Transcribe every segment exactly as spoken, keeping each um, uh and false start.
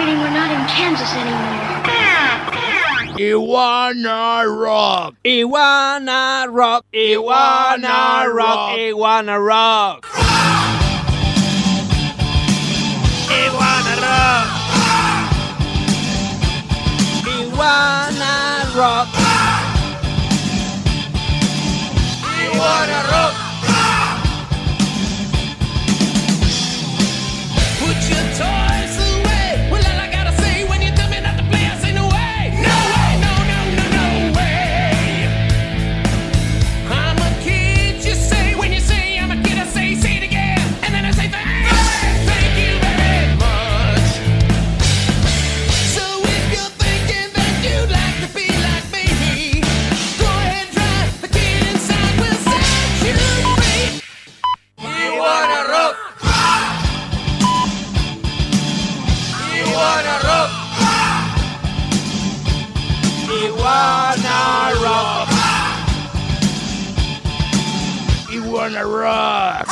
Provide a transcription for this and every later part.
feeling we're not in Kansas anymore. Iguana Rock. Iguana Rock. Iguana Rock. Iguana Rock. Iguana Rock. Iguana Rock. Iguana Rock. Put your toys away. Well, all I gotta say when you tell me not to play, I say no way. No way, no, no, no, no way. I'm a kid, you say. When you say I'm a kid, I say, say it again. And then I say thanks. Thank you very much. So if you're thinking that you'd like to be like me, go ahead, try. The kid inside will set you free. Iguana Rock. Iguana Rock. Iguana Rock. Iguana Rock.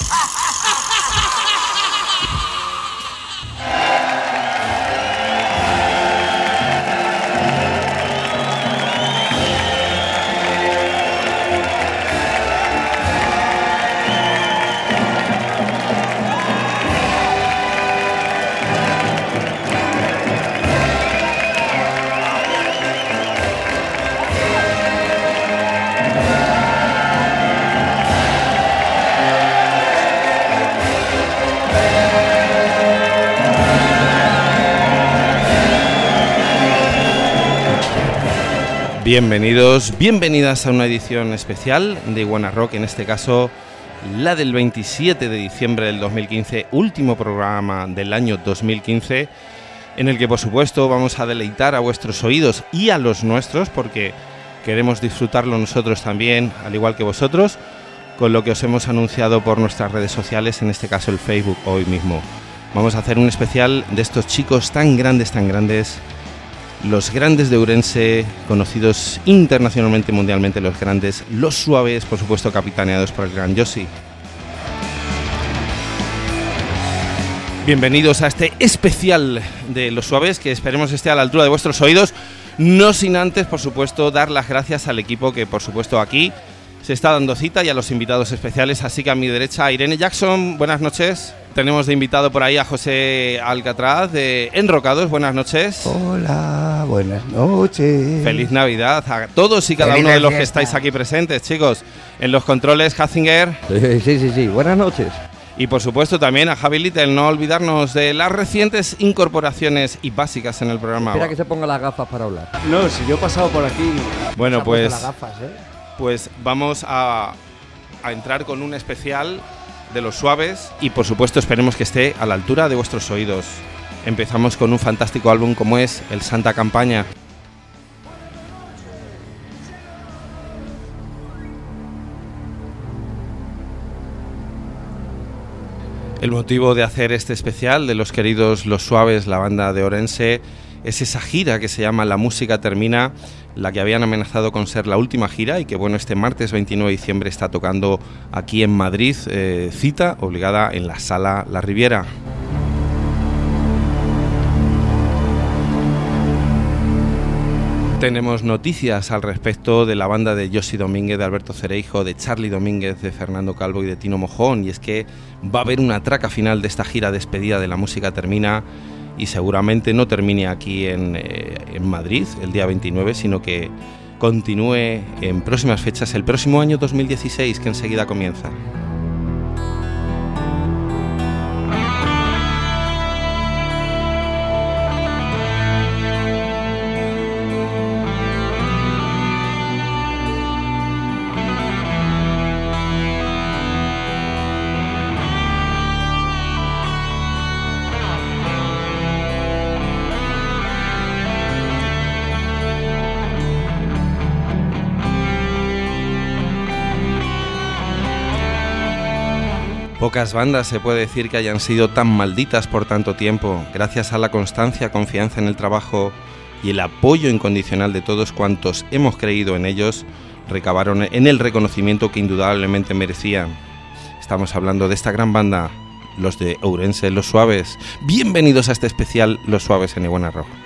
Bienvenidos, bienvenidas a una edición especial de Iguana Rock, en este caso la del veintisiete de diciembre del dos mil quince, último programa del año dos mil quince, en el que por supuesto vamos a deleitar a vuestros oídos y a los nuestros, porque queremos disfrutarlo nosotros también, al igual que vosotros, con lo que os hemos anunciado por nuestras redes sociales, en este caso el Facebook hoy mismo. Vamos a hacer un especial de estos chicos tan grandes, tan grandes, los grandes de Ourense, conocidos internacionalmente, mundialmente, los grandes, los suaves, por supuesto capitaneados por el gran Josi. Bienvenidos a este especial de los suaves, que esperemos esté a la altura de vuestros oídos, no sin antes, por supuesto, dar las gracias al equipo que, por supuesto, aquí se está dando cita, y a los invitados especiales. Así que a mi derecha, Irene Jackson, buenas noches. Tenemos de invitado por ahí a José Alcatraz de Enrocados, buenas noches. Hola, buenas noches. Feliz Navidad a todos y cada Feliz uno de los fiesta. que estáis aquí presentes, chicos. En los controles, Hatzinger. Sí, sí, sí, sí, buenas noches. Y por supuesto también a Javi Little, no olvidarnos de las recientes incorporaciones y básicas en el programa. Espera que se ponga las gafas para hablar. No, si yo he pasado por aquí. Bueno, Se ha pues, puesto las gafas, ¿eh? pues vamos a, a entrar con un especial de los suaves, y por supuesto esperemos que esté a la altura de vuestros oídos. Empezamos con un fantástico álbum como es el Santa Campaña. El motivo de hacer este especial de los queridos Los Suaves, la banda de Ourense, es esa gira que se llama La Música Termina, la que habían amenazado con ser la última gira, y que bueno, este martes veintinueve de diciembre está tocando aquí en Madrid, eh, cita obligada en la Sala La Riviera. Tenemos noticias al respecto de la banda de Josi Domínguez, de Alberto Cereijo, de Charlie Domínguez, de Fernando Calvo y de Tino Mojón, y es que va a haber una traca final de esta gira despedida de La Música Termina, y seguramente no termine aquí en, eh, en Madrid el día veintinueve, sino que continúe en próximas fechas el próximo año dos mil dieciséis, que enseguida comienza. Pocas bandas se puede decir que hayan sido tan malditas por tanto tiempo. Gracias a la constancia, confianza en el trabajo y el apoyo incondicional de todos cuantos hemos creído en ellos, recabaron en el reconocimiento que indudablemente merecían. Estamos hablando de esta gran banda, los de Ourense, Los Suaves. Bienvenidos a este especial Los Suaves en Iguana Rock.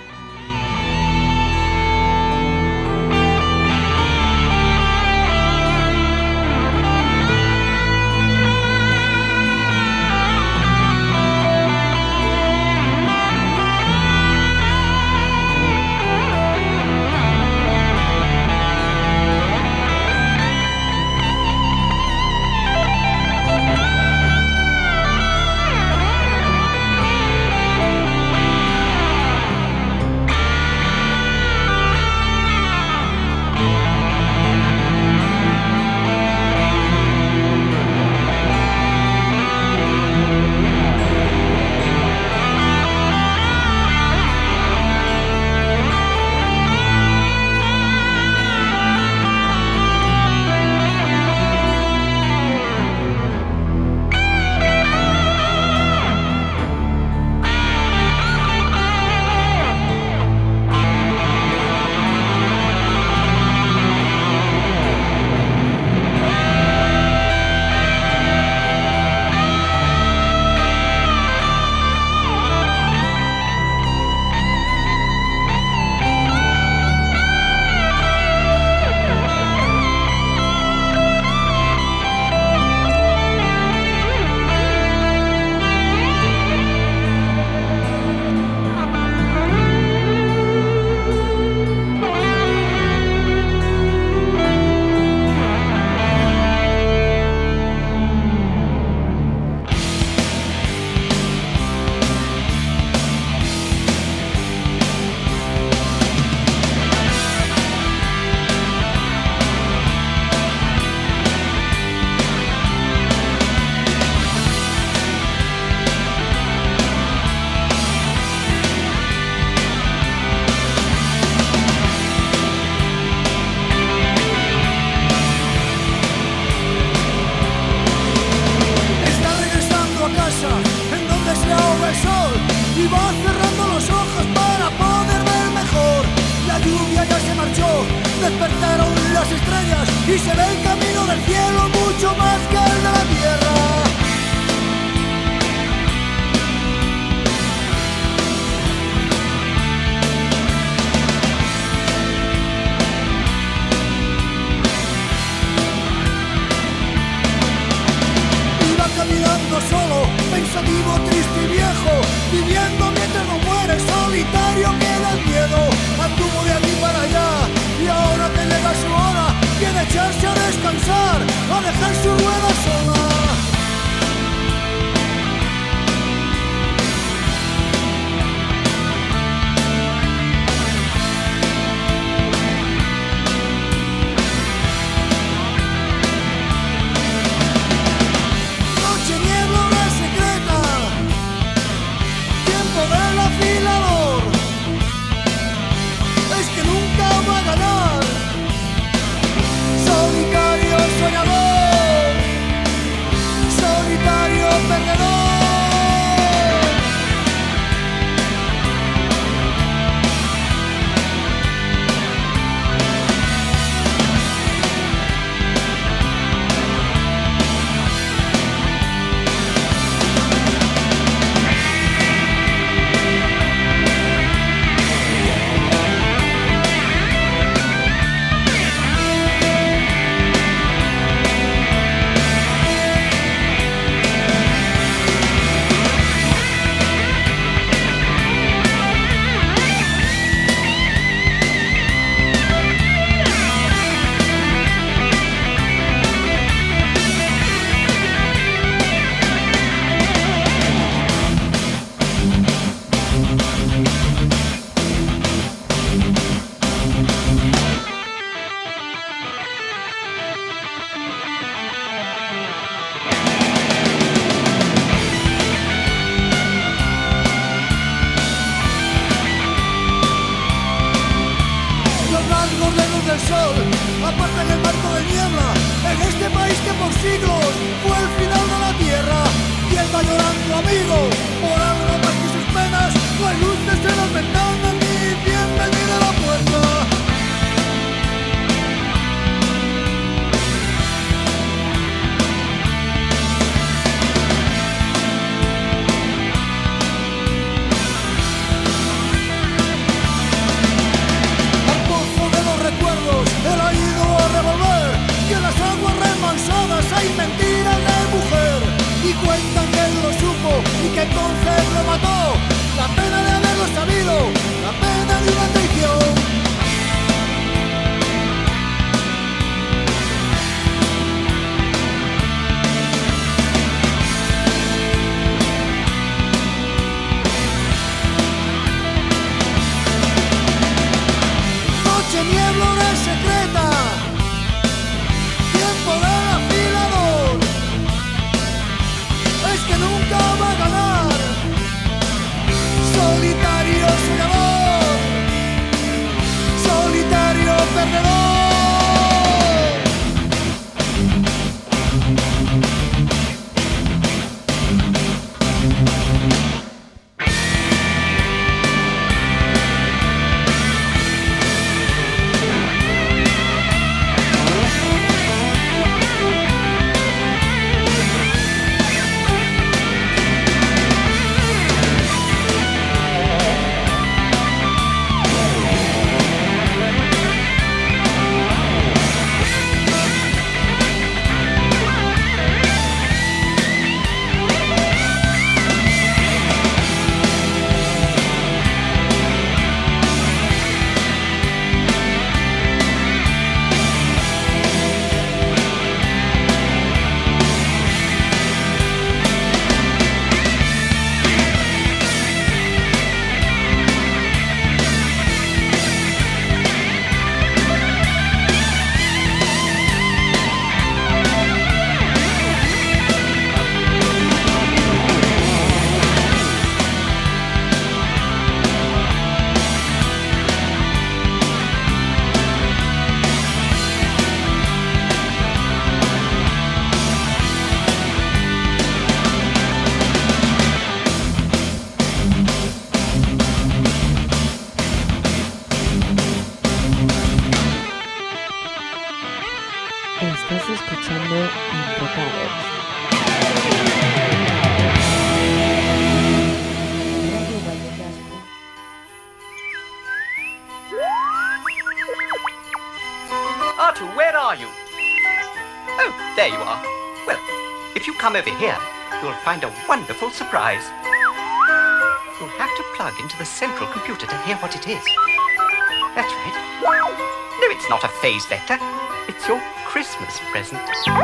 Artu, where are you? Oh, there you are. Well, if you come over here, you'll find a wonderful surprise. You'll have to plug into the central computer to hear what it is. That's right. No, it's not a phase vector. It's your Christmas present.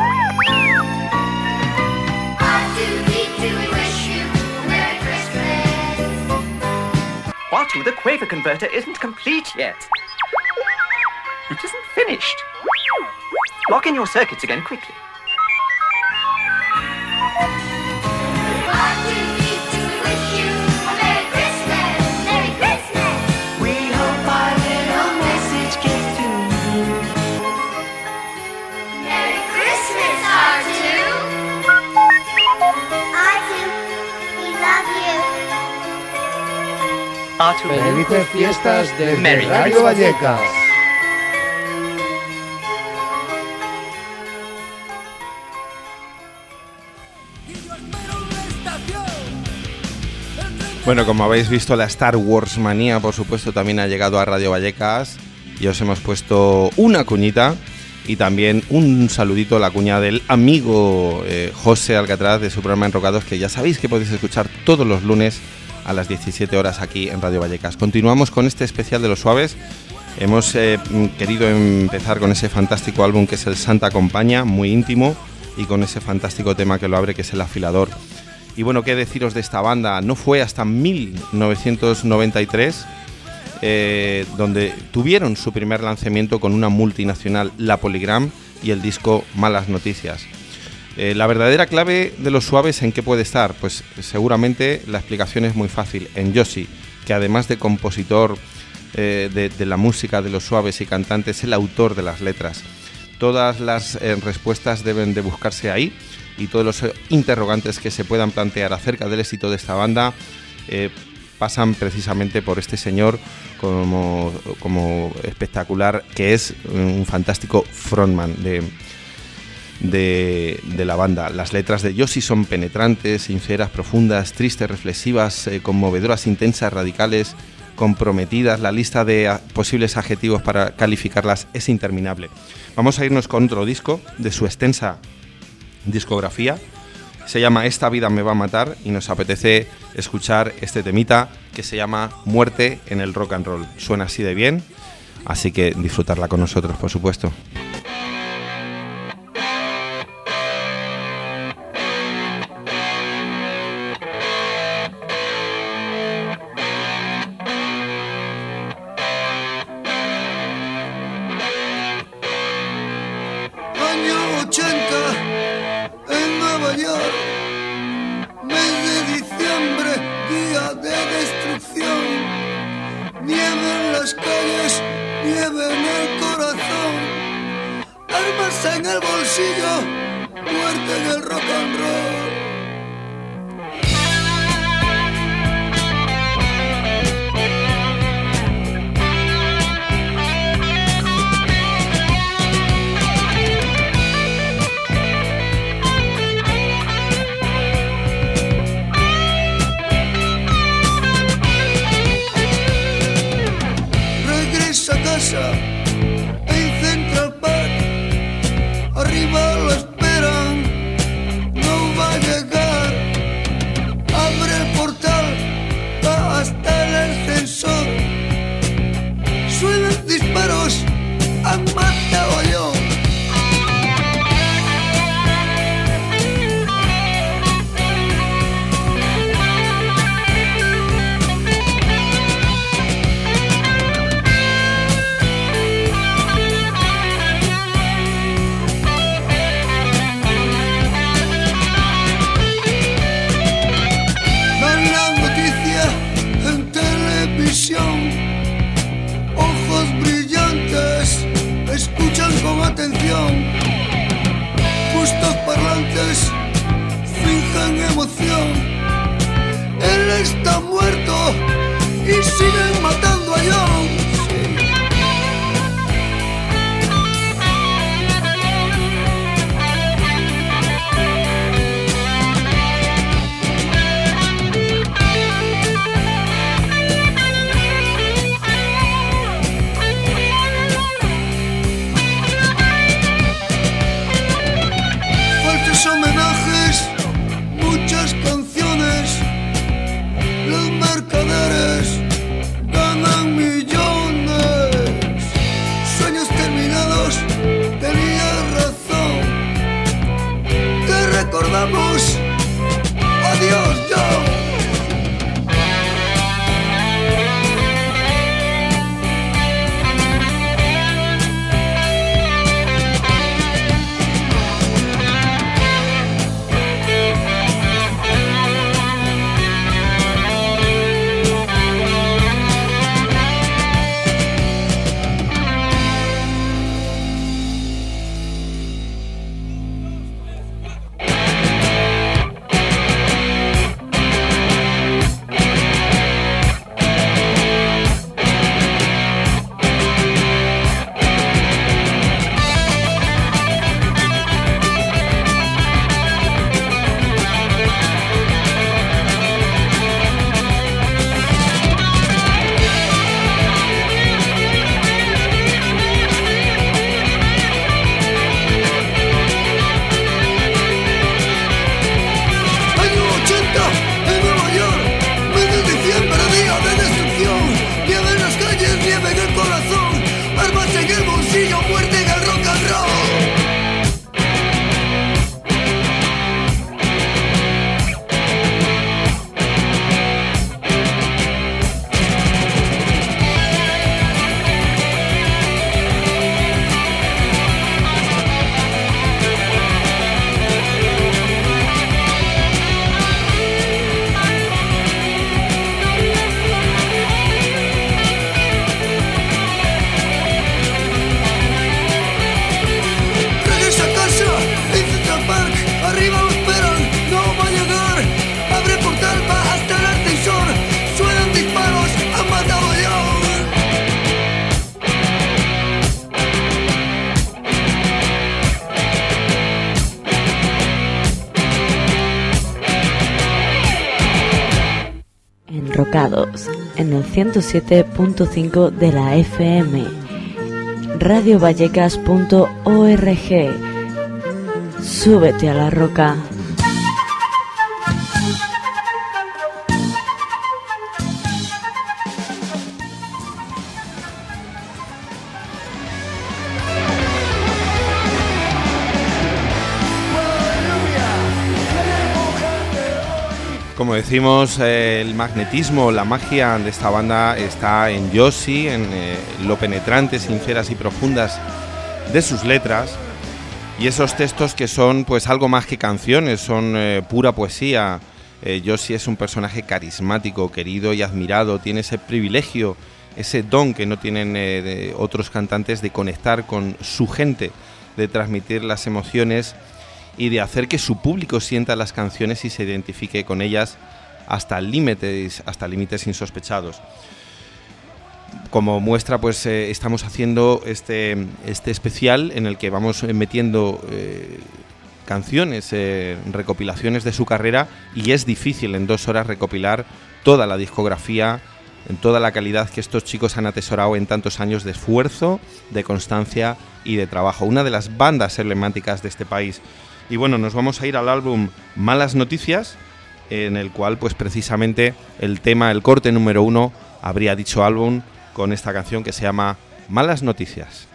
R two D two, we wish you a Merry Christmas. Artu, the Quaver converter isn't complete yet. It isn't finished. Lock in your circuits again quickly. R two D two, we wish you a Merry Christmas. Merry Christmas. We hope our little message gets to you. Merry Christmas, R two. R two, we love you. Artu, Felices fiestas desde Merry Radio Vallecas. Bueno, como habéis visto, la Star Wars manía, por supuesto, también ha llegado a Radio Vallecas y os hemos puesto una cuñita y también un saludito a la cuña del amigo eh, José Alcatraz de su programa Enrocados, que ya sabéis que podéis escuchar todos los lunes a las diecisiete horas aquí en Radio Vallecas. Continuamos con este especial de Los Suaves. Hemos eh, querido empezar con ese fantástico álbum que es el Santa Compaña, muy íntimo, y con ese fantástico tema que lo abre, que es El Afilador. Y bueno, qué deciros de esta banda. No fue hasta mil novecientos noventa y tres eh, donde tuvieron su primer lanzamiento con una multinacional, La Polygram, y el disco Malas Noticias. Eh, la verdadera clave de Los Suaves, ¿en qué puede estar? Pues seguramente la explicación es muy fácil. En Yosi, que además de compositor eh, de, de la música de Los Suaves y cantante, es el autor de las letras. Todas las eh, respuestas deben de buscarse ahí, y todos los interrogantes que se puedan plantear acerca del éxito de esta banda eh, pasan precisamente por este señor como, como espectacular, que es un fantástico frontman de, de, de la banda. Las letras de Yosi son penetrantes, sinceras, profundas, tristes, reflexivas, eh, conmovedoras, intensas, radicales, comprometidas. La lista de a, posibles adjetivos para calificarlas es interminable. Vamos a irnos con otro disco de su extensa discografía. Se llama Esta vida me va a matar y nos apetece escuchar este temita que se llama Muerte en el rock and roll. Suena así de bien, así que disfrutarla con nosotros, por supuesto. equivocados, en el ciento siete punto cinco de la F M. radio vallecas punto org. Súbete a la roca. Como decimos, eh, el magnetismo, la magia de esta banda está en Josie, en eh, lo penetrantes, sinceras y profundas de sus letras, y esos textos que son pues algo más que canciones, son eh, pura poesía. eh, Josie es un personaje carismático, querido y admirado, tiene ese privilegio, ese don que no tienen eh, de otros cantantes de conectar con su gente, de transmitir las emociones y de hacer que su público sienta las canciones y se identifique con ellas hasta límites, hasta límites insospechados. Como muestra, pues eh, estamos haciendo este, este especial en el que vamos metiendo eh, canciones, eh, recopilaciones de su carrera, y es difícil en dos horas recopilar toda la discografía, en toda la calidad que estos chicos han atesorado en tantos años de esfuerzo, de constancia y de trabajo. Una de las bandas emblemáticas de este país. Y bueno, nos vamos a ir al álbum Malas Noticias, en el cual pues precisamente el tema, el corte número uno, habría dicho álbum con esta canción que se llama Malas Noticias.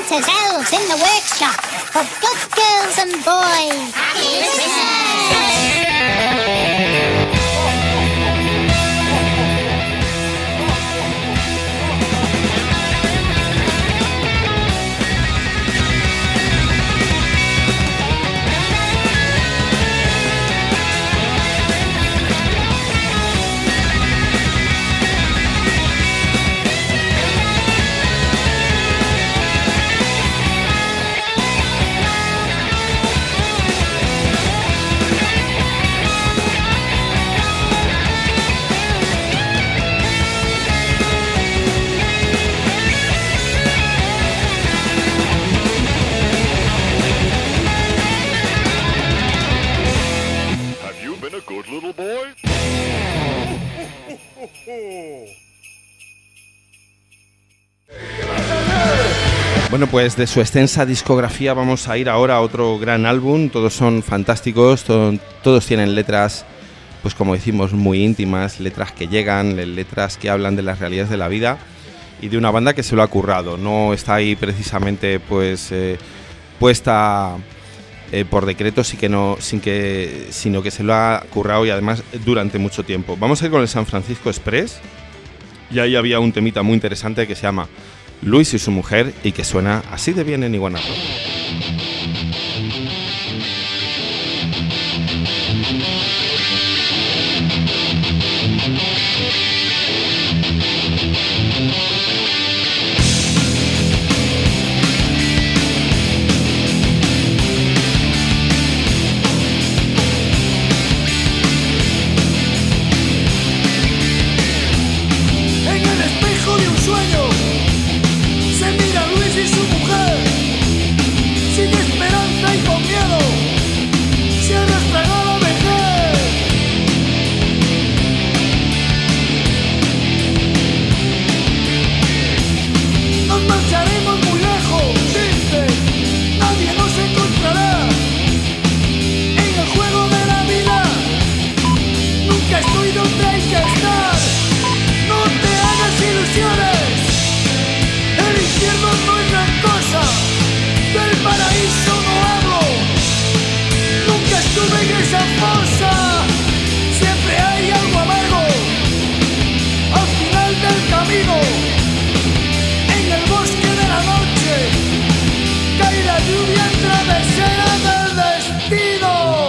Santa's elves in the workshop for good girls and boys. Happy Christmas! Bueno, pues de su extensa discografía vamos a ir ahora a otro gran álbum. Todos son fantásticos, to- todos tienen letras, pues como decimos, muy íntimas, letras que llegan, letras que hablan de las realidades de la vida y de una banda que se lo ha currado. No está ahí precisamente pues eh, puesta eh, por decreto, sí que no, sin que, sino que se lo ha currado y además durante mucho tiempo. Vamos a ir con el San Francisco Express y ahí había un temita muy interesante que se llama Luis y su mujer y que suena así de bien en Iguana Rock. En el espejo de un sueño se mira Luis y su mujer, sin esperanza y con miedo, se arrastrará a la vejez. Nos marcharemos muy lejos, dice, nadie nos encontrará. En el juego de la vida, nunca estoy donde hay que estar. No te hagas ilusiones. El infierno no es gran cosa, del paraíso no hablo. Nunca estuve en esa fosa, siempre hay algo amargo. Al final del camino, en el bosque de la noche, cae la lluvia travesera del destino.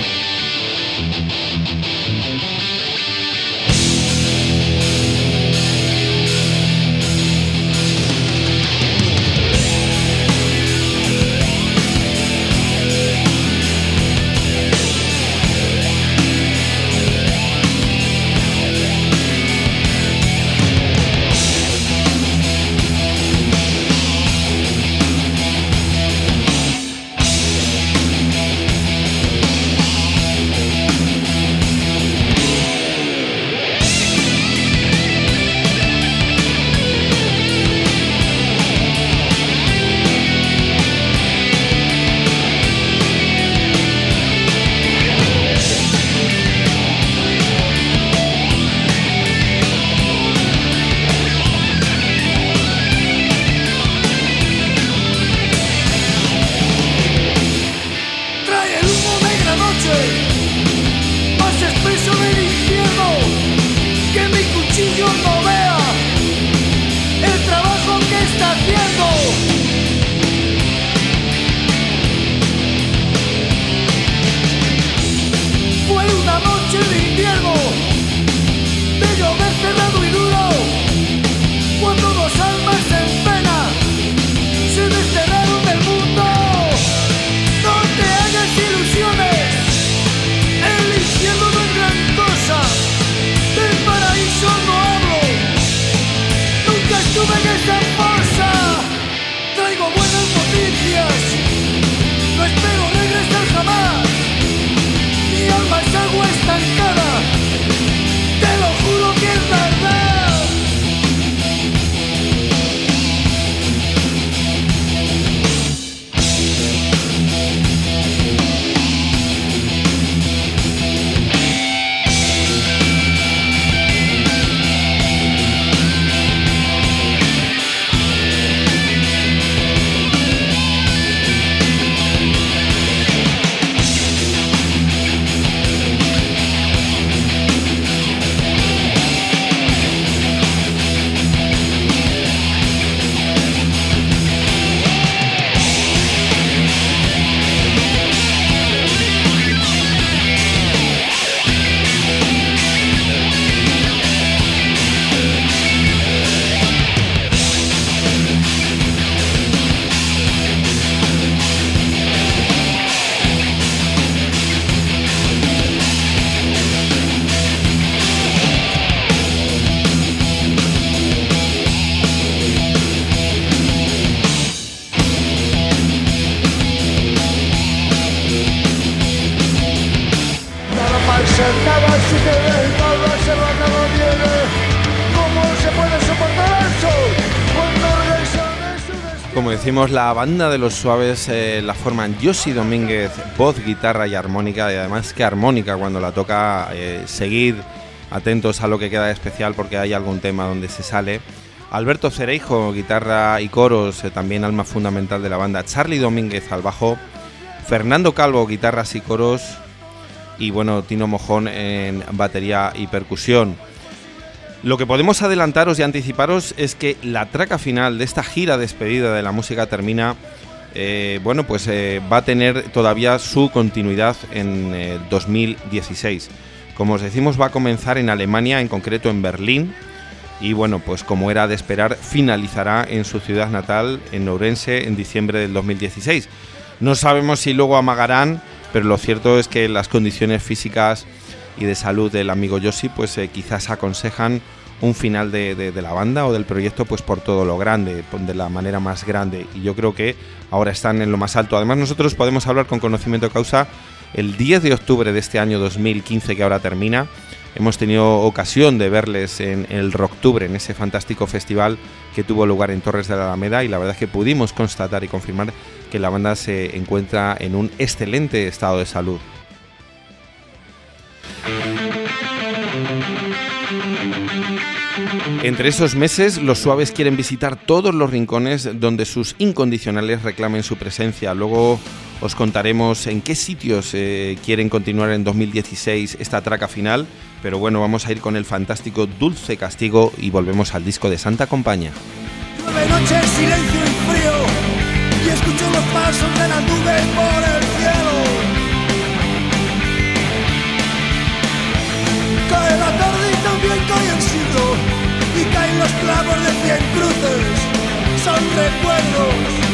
Trae el humo de la noche, más espeso del infierno, que mi cuchillo no vea el trabajo que está haciendo. Fue una noche de invierno, de llover cerrado y duro, cuando dos almas en pena se desterraron del mundo. No te hagas ilusiones, el infierno no es gran cosa. cantaba si te dejaba se va no viene. ¿Cómo se puede soportar el sol cuando regresa de su destino? Como decimos, la banda de Los Suaves eh, la forman Josi Domínguez, voz, guitarra y armónica, y además que armónica cuando la toca, eh, seguid atentos a lo que queda de especial porque hay algún tema donde se sale. Alberto Cereijo, guitarra y coros, eh, también alma fundamental de la banda. Charlie Domínguez al bajo, Fernando Calvo, guitarras y coros, y bueno, Tino Mojón en batería y percusión. Lo que podemos adelantaros y anticiparos es que la traca final de esta gira despedida de la música termina, eh, bueno, pues eh, va a tener todavía su continuidad en eh, dos mil dieciséis. Como os decimos, va a comenzar en Alemania, en concreto en Berlín, y bueno, pues como era de esperar, finalizará en su ciudad natal, en Ourense, en diciembre del dos mil dieciséis. No sabemos si luego amagarán, pero lo cierto es que las condiciones físicas y de salud del amigo Josi pues eh, quizás aconsejan un final de, de, de la banda o del proyecto pues por todo lo grande, de la manera más grande, y yo creo que ahora están en lo más alto. Además, nosotros podemos hablar con conocimiento de causa. El diez de octubre de este año dos mil quince, que ahora termina, hemos tenido ocasión de verles en el Rocktubre, en ese fantástico festival que tuvo lugar en Torres de la Alameda, y la verdad es que pudimos constatar y confirmar que la banda se encuentra en un excelente estado de salud. Entre esos meses, Los Suaves quieren visitar todos los rincones donde sus incondicionales reclamen su presencia. Luego os contaremos en qué sitios eh, quieren continuar en dos mil dieciséis esta traca final, pero bueno, vamos a ir con el fantástico Dulce Castigo y volvemos al disco de Santa Compaña. Nueve noches, silencio y frío, y escucho los pasos de las nubes por el cielo. Cae la tarde y también cae el siglo, y caen los clavos de cien cruces, son recuerdos.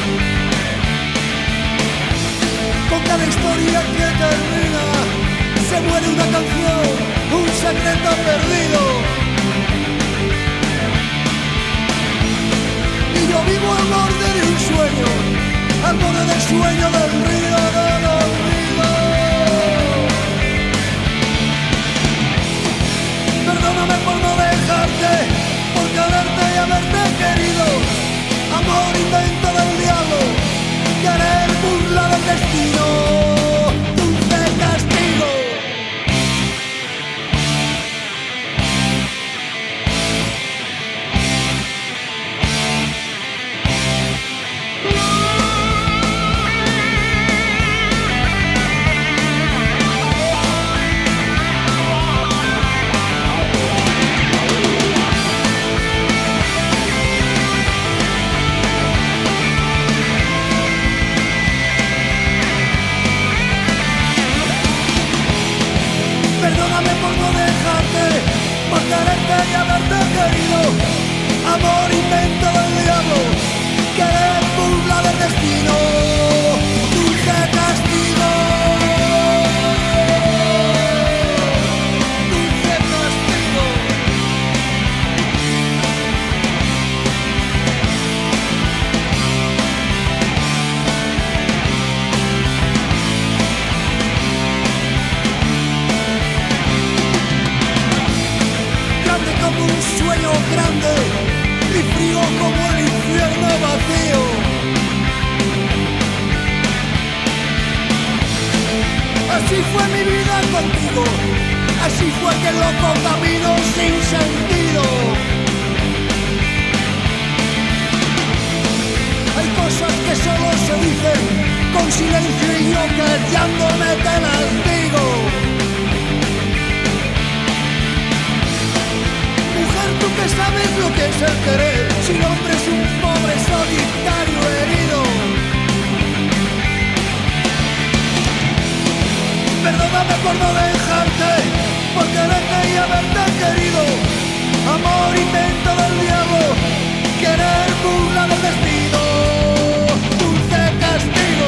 Con cada historia que termina, se muere una canción, un secreto perdido. Y yo vivo al borde de un sueño, al borde del sueño del río del olvido. Perdóname por no dejarte, por quererte y haberte querido. Amor, invento del diablo, querer burlar el destino, dulce castigo. Por quererte y haberte querido. Amor, invento del diablo, querer burlar el destino, dulce castigo. Dulce castigo. Grande como un sueño grande y frío como el infierno vacío. Así fue mi vida contigo, así fue aquel loco camino sin sentido. Hay cosas que solo se dicen con silencio y yo callándome te las digo. Mujer, tú que sabes lo que es el querer, si el hombre es un pobre solitario herido. Perdóname por no dejarte, por quererte y haberte querido. Amor, invento del diablo, querer burlar el destino, dulce castigo.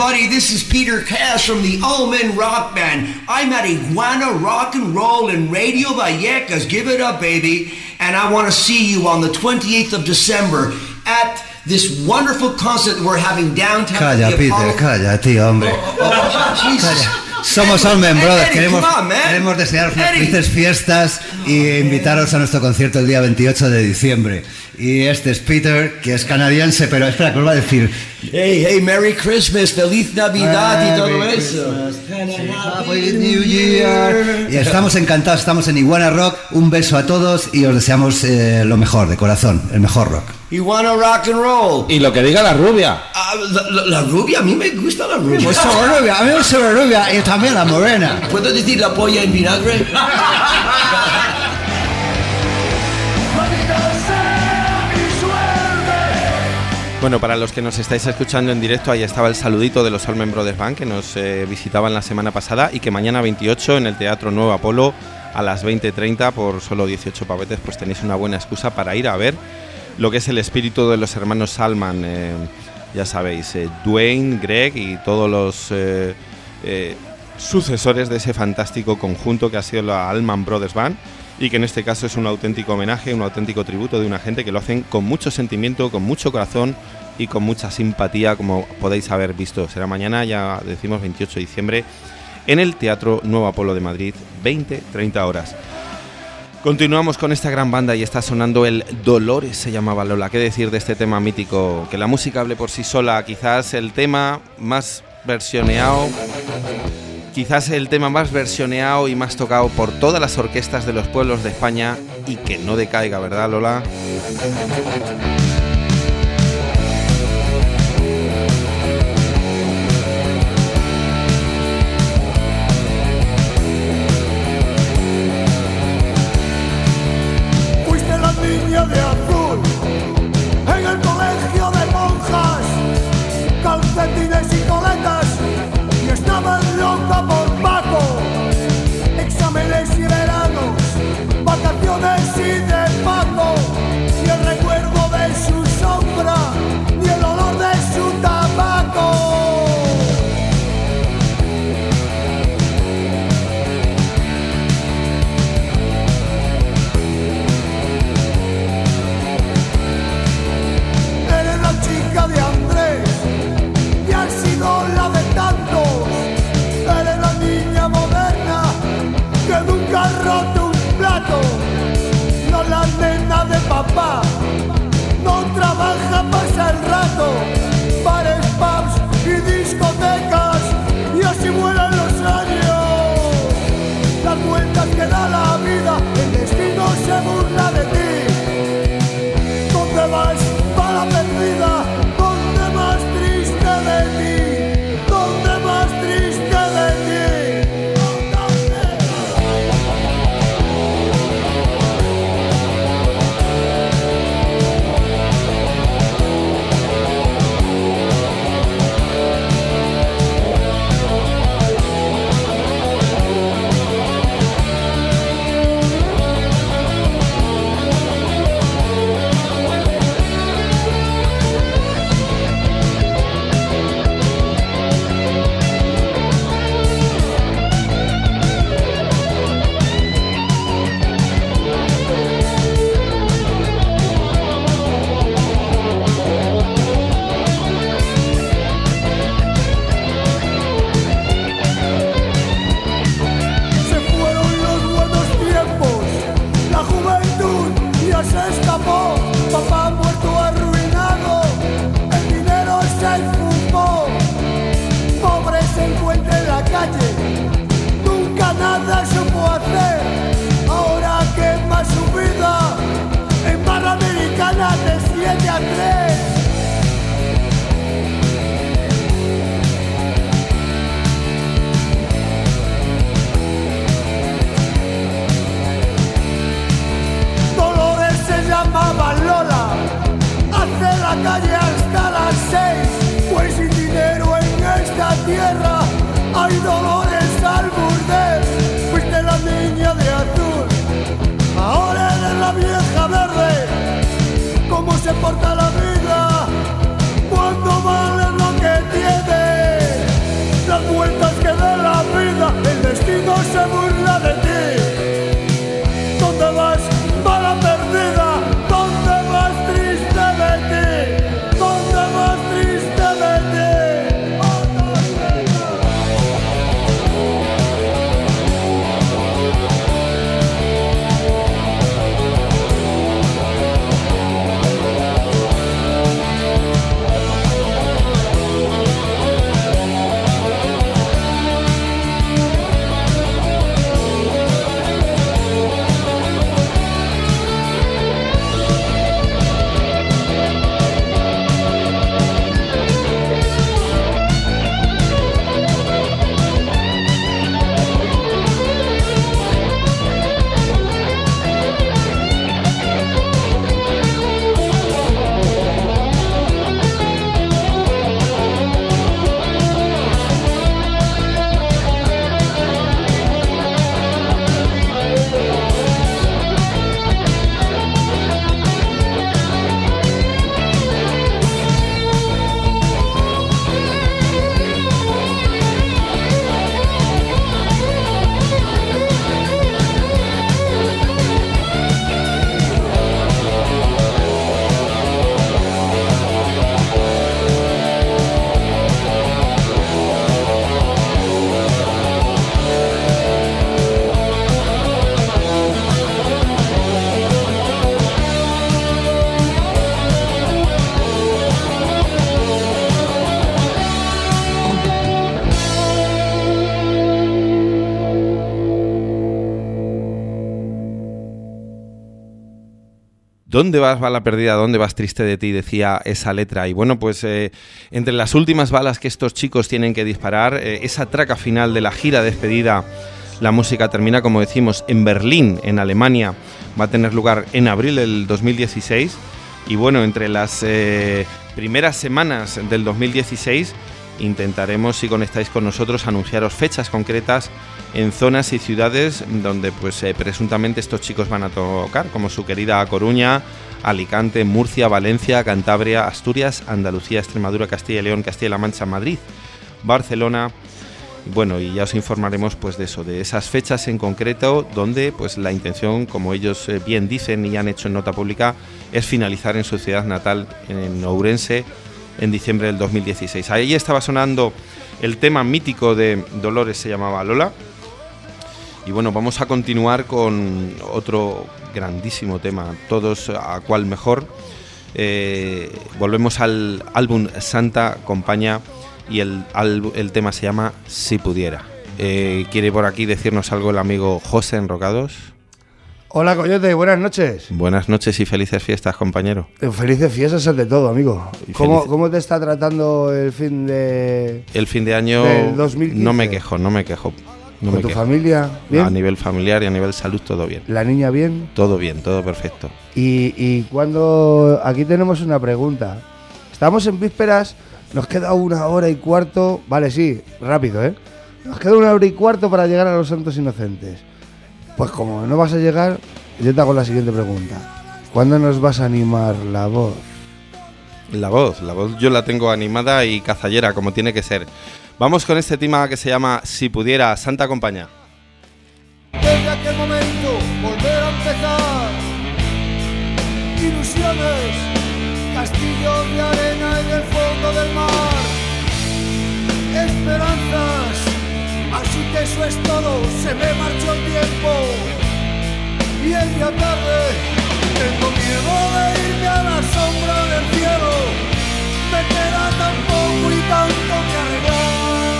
everybody, this is Peter Cass from the All Men Rock Band. I'm at Iguana Rock and Roll in Radio Vallecas. Give it up, baby. And I want to see you on the twenty-eighth of December at this wonderful concert we're having downtown. Calla, at the Peter, Apollo. calla, tío, hombre. Oh, oh, Jesus. Calla. Somos Allman Brothers, Eddie, queremos, come on, man. queremos desearos unas Eddie. felices fiestas y invitaros a nuestro concierto el día veintiocho de diciembre. Y este es Peter, que es canadiense, pero espera, que os va a decir. Hey, hey, Merry Christmas, Feliz Navidad y todo Merry eso. Happy New Year. Y estamos encantados, estamos en Iguana Rock. Un beso a todos y os deseamos eh, lo mejor, de corazón, el mejor rock. Iguana Rock and Roll. Y lo que diga la rubia. Ah, la, la- la rubia, a mí me gusta la rubia. Pues sobre rubia, a mí me sobre rubia y también la morena. ¿Puedo decir la polla en vinagre? Bueno, para los que nos estáis escuchando en directo, ahí estaba el saludito de los Allman Brothers Band que nos eh, visitaban la semana pasada y que mañana veintiocho en el Teatro Nuevo Apolo a las veinte treinta por solo dieciocho pavetes pues tenéis una buena excusa para ir a ver lo que es el espíritu de los hermanos Allman. Eh, ya sabéis, eh, Dwayne, Greg y todos los eh, eh, sucesores de ese fantástico conjunto que ha sido la Allman Brothers Band y que en este caso es un auténtico homenaje, un auténtico tributo de una gente que lo hacen con mucho sentimiento, con mucho corazón y con mucha simpatía, como podéis haber visto. Será mañana, ya decimos veintiocho de diciembre, en el Teatro Nuevo Apolo de Madrid, veinte treinta horas. Continuamos con esta gran banda y está sonando el Dolores, se llamaba Lola. ¿Qué decir de este tema mítico? Que la música hable por sí sola, quizás el tema más versioneado, quizás el tema más versioneado y más tocado por todas las orquestas de los pueblos de España y que no decaiga, ¿verdad, Lola? Fuiste la niña de azul en el colegio de monjas, calcetines y coletas, y estabas loca por Paco. Exámenes y veranos, vacaciones y de Paco, y el recuerdo de su sombra y el olor de su tabaco. Eres la chica de Andrés y has sido la de tantos. Eres la niña moderna que nunca ha roto un plato. No la nena de papá, no trabaja, pasa el rato. Bares, pubs y discotecas, y así vuelan los años. Las vueltas que da la vida, el destino se burla de ti. ¿Dónde vas, bala perdida? ¿Dónde más triste de ti? ¿Dónde más triste de ti? ¿Dónde? ¿Dónde vas, bala perdida? ¿Dónde vas, triste de ti? Decía esa letra. Y bueno, pues eh, entre las últimas balas que estos chicos tienen que disparar, eh, esa traca final de la gira despedida, la música termina, como decimos, en Berlín, en Alemania. Va a tener lugar en abril del dos mil dieciséis. Y bueno, entre las eh, primeras semanas del dos mil dieciséis intentaremos, si conectáis con nosotros, anunciaros fechas concretas en zonas y ciudades donde pues eh, presuntamente estos chicos van a tocar, como su querida Coruña, Alicante, Murcia, Valencia, Cantabria, Asturias, Andalucía, Extremadura, Castilla y León, Castilla-La Mancha, Madrid, Barcelona. Bueno, y ya os informaremos pues de eso, de esas fechas en concreto, donde pues la intención, como ellos eh, bien dicen y han hecho en nota pública, es finalizar en su ciudad natal, en Ourense, en diciembre del dos mil dieciséis. Ahí estaba sonando el tema mítico de Dolores, se llamaba Lola. Y bueno, vamos a continuar con otro grandísimo tema, todos a cual mejor. Eh, volvemos al álbum Santa Compaña y el, al, el tema se llama Si Pudiera. Eh, ¿Quiere por aquí decirnos algo el amigo José Enrocados? Hola, Coyote, buenas noches. Buenas noches y felices fiestas, compañero. Felices fiestas ante todo, amigo. ¿Cómo, ¿Cómo te está tratando el fin de... El fin de año del dos mil quince? No me quejo, no me quejo. No ¿Con me tu quejo. familia? ¿Bien? A nivel familiar y a nivel salud todo bien. ¿La niña bien? Todo bien, todo perfecto. Y, y cuando... Aquí tenemos una pregunta. Estamos en vísperas, nos queda una hora y cuarto... Vale, sí, rápido, ¿eh? Nos queda una hora y cuarto para llegar a los Santos Inocentes. Pues como no vas a llegar, yo te hago la siguiente pregunta. ¿Cuándo nos vas a animar la voz? La voz, la voz yo la tengo animada y cazallera, como tiene que ser. Vamos con este tema que se llama Si Pudiera, Santa Compaña. Desde aquel momento volver a empezar. Ilusiones, castillos de arena en el fondo del mar. Esperanzas, así que eso es todo, se me marchó el tiempo. Y el día tarde, tengo miedo de irme a la sombra del cielo. Me queda tan poco y tanto que arreglar.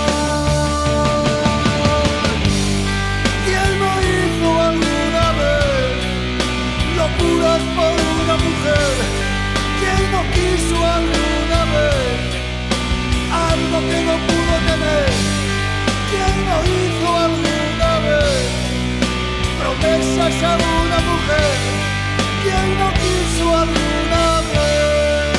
¿Quién no hizo alguna vez locuras por una mujer? ¿Quién no quiso alguna vez algo que no pudo tener? ¿Quién no hizo alguna vez promesas a una mujer? ¿Quién no quiso alguna vez?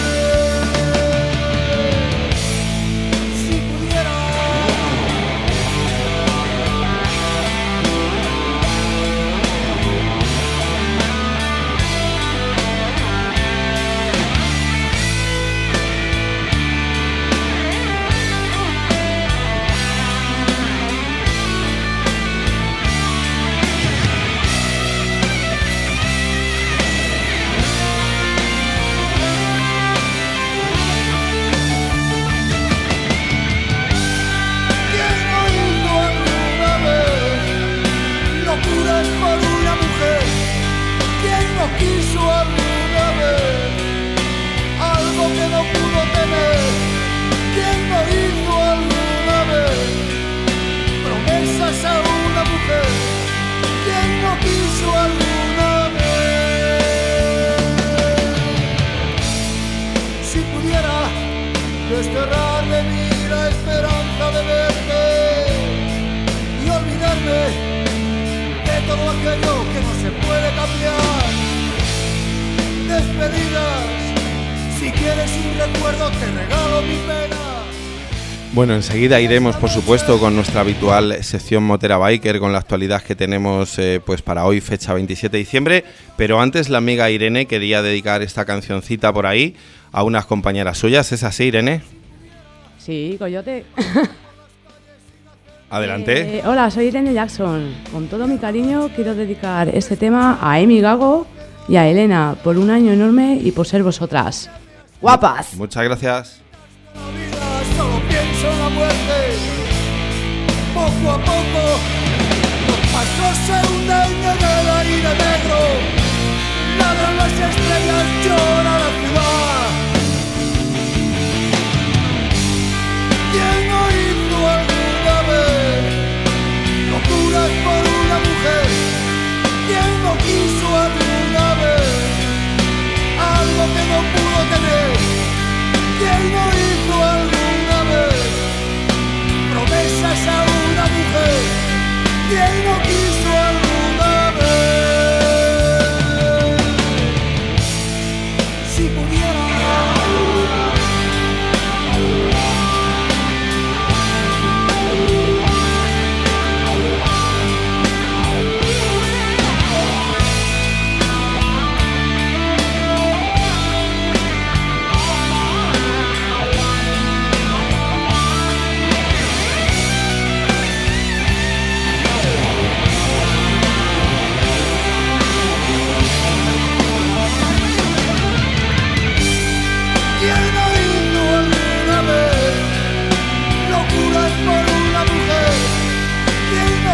Quiso alguna vez algo que no pudo tener. ¿Quién no hizo alguna vez promesas a una mujer? ¿Quién no quiso alguna vez? Si pudiera desterrar de mí la esperanza de verte y olvidarme de todo aquello que no se puede cambiar. Despedidas, si quieres un recuerdo te regalo mi pena. Bueno, enseguida iremos, por supuesto, con nuestra habitual sección Motera Biker, con la actualidad que tenemos eh, pues para hoy, fecha veintisiete de diciembre. Pero antes la amiga Irene quería dedicar esta cancioncita por ahí a unas compañeras suyas. ¿Es así, Irene? Sí, Coyote. Adelante. Eh, hola, soy Irene Jackson. Con todo mi cariño quiero dedicar este tema a Emi Gago y a Elena por un año enorme y por ser vosotras. ¡Guapas! Muchas gracias. La vida solo pienso en la muerte. Poco a poco los pasos se hunden en el aire negro. Ladran las estrellas, llora la ciudad. ¿Quién no hizo alguna vez locuras por una mujer? ¿Quién no quiso alguna vez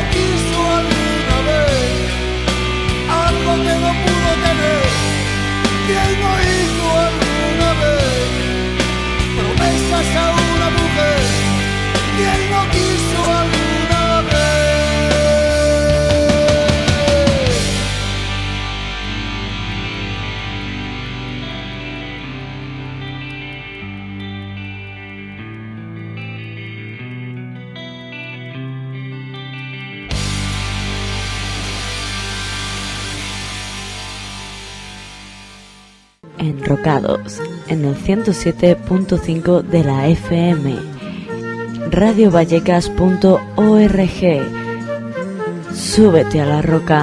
quiso alguna vez algo que no pudo tener? ¿Quién no hizo alguna vez promesas a una mujer? ¿Quién no quiso alguna vez? Enrocados en el ciento siete punto cinco de la F M, radio vallecas punto org. Súbete a la roca.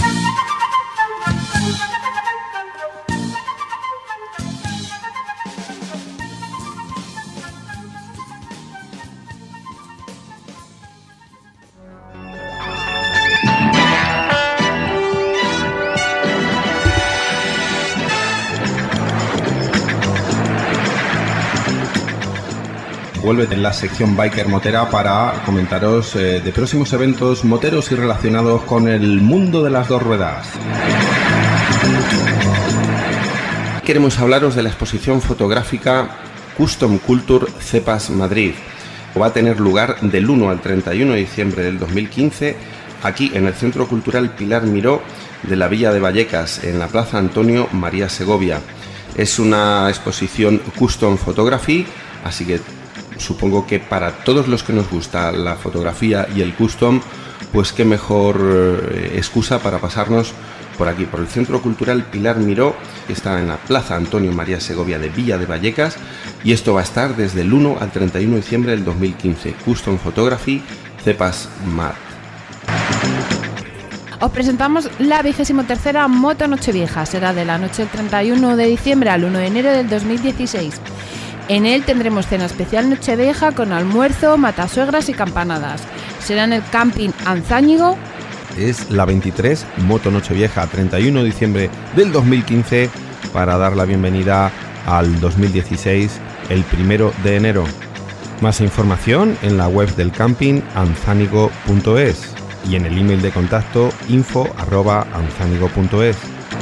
Vuelve en la sección Biker Motera para comentaros eh, de próximos eventos moteros y relacionados con el mundo de las dos ruedas. Queremos hablaros de la exposición fotográfica Custom Culture Cepas Madrid. Va a tener lugar del uno al treinta y uno de diciembre del dos mil quince aquí en el Centro Cultural Pilar Miró de la Villa de Vallecas, en la Plaza Antonio María Segovia. Es una exposición Custom Photography, así que supongo que para todos los que nos gusta la fotografía y el custom, pues qué mejor eh, excusa para pasarnos por aquí, por el Centro Cultural Pilar Miró, que está en la Plaza Antonio María Segovia de Villa de Vallecas, y esto va a estar desde el uno al treinta y uno de diciembre del dos mil quince. Custom Photography Cepas Mad. Os presentamos la vigésimo tercera Moto Nochevieja. Será de la noche del treinta y uno de diciembre al uno de enero del dos mil dieciséis. En él tendremos cena especial Nochevieja con almuerzo, matasuegras y campanadas. Será en el camping Anzánigo. Es la veintitrés Moto Nochevieja, treinta y uno de diciembre del dos mil quince, para dar la bienvenida al dos mil dieciséis el primero de enero. Más información en la web del camping anzánigo punto es y en el email de contacto info arroba anzánigo punto es.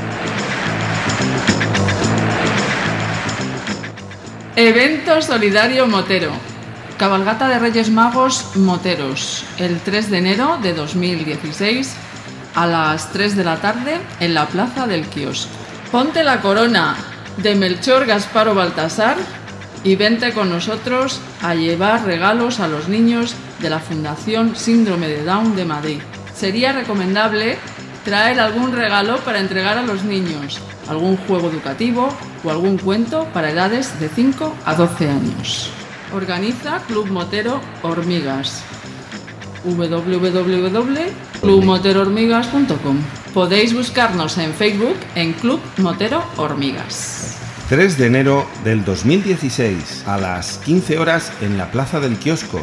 Evento solidario motero. Cabalgata de Reyes Magos Moteros, el tres de enero de dos mil dieciséis a las tres de la tarde en la Plaza del Kiosco. Ponte la corona de Melchor Gasparo Baltasar y vente con nosotros a llevar regalos a los niños de la Fundación Síndrome de Down de Madrid. Sería recomendable traer algún regalo para entregar a los niños, algún juego educativo o algún cuento para edades de cinco a doce años. Organiza Club Motero Hormigas. w w w punto club motero hormigas punto com. Podéis buscarnos en Facebook en Club Motero Hormigas. tres de enero del dos mil dieciséis a las quince horas en la Plaza del Kiosco.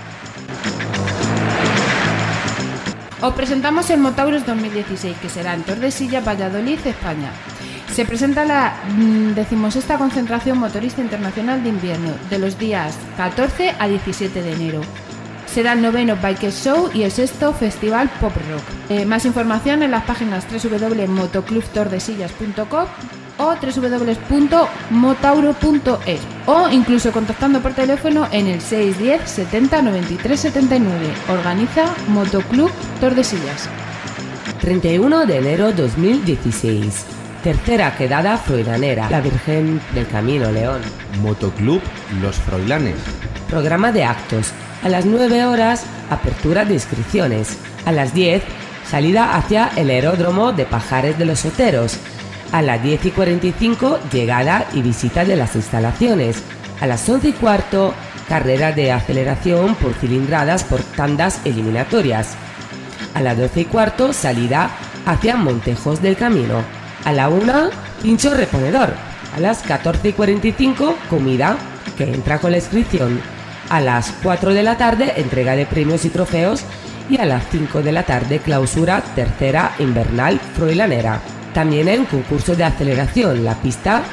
Os presentamos el Motaurus dos mil dieciséis, que será en Tordesillas, Valladolid, España. Se presenta la mmm, decimosexta concentración motorista internacional de invierno, de los días catorce a diecisiete de enero. Será el noveno Bike Show y el sexto Festival Pop Rock. Eh, más información en las páginas w w w punto motoclub tordesillas punto com o w w w punto motauro punto es, o incluso contactando por teléfono en el seis uno cero setenta noventa y tres setenta y nueve. Organiza Motoclub Tordesillas. treinta y uno de enero dos mil dieciséis. Tercera quedada froilanera, la Virgen del Camino, León. Motoclub Los Froilanes. Programa de actos. A las nueve horas, apertura de inscripciones. A las diez, salida hacia el aeródromo de Pajares de los Oteros. A las diez y cuarenta y cinco, llegada y visita de las instalaciones. A las once y cuarto, carrera de aceleración por cilindradas por tandas eliminatorias. A las doce y cuarto, salida hacia Montejos del Camino. A la una, pincho reponedor. A las catorce y cuarenta y cinco, comida, que entra con la inscripción. A las cuatro de la tarde, entrega de premios y trofeos. Y a las cinco de la tarde, clausura tercera invernal froilanera. También hay un concurso de aceleración. La pista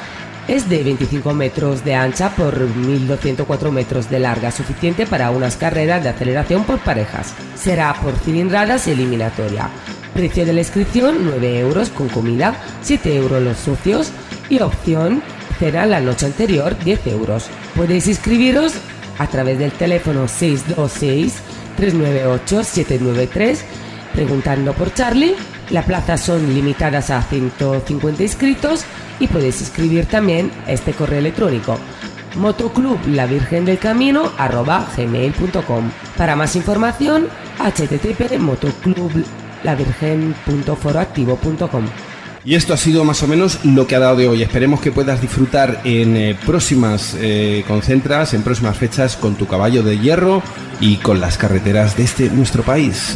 Es de veinticinco metros de ancha por mil doscientos cuatro metros de larga, suficiente para unas carreras de aceleración por parejas. Será por cilindradas y eliminatoria. Precio de la inscripción nueve euros con comida, siete euros los socios y opción cena la noche anterior diez euros. Podéis inscribiros a través del teléfono seis dos seis, tres nueve ocho, siete nueve tres preguntando por Charlie. Las plazas son limitadas a ciento cincuenta inscritos y podéis escribir también este correo electrónico motoclub la virgen del camino arroba gmail punto com. Para más información http motoclub la virgen punto foro activo punto com. Y esto ha sido más o menos lo que ha dado de hoy. Esperemos que puedas disfrutar en eh, próximas eh, concentras, en próximas fechas, con tu caballo de hierro y con las carreteras de este nuestro país.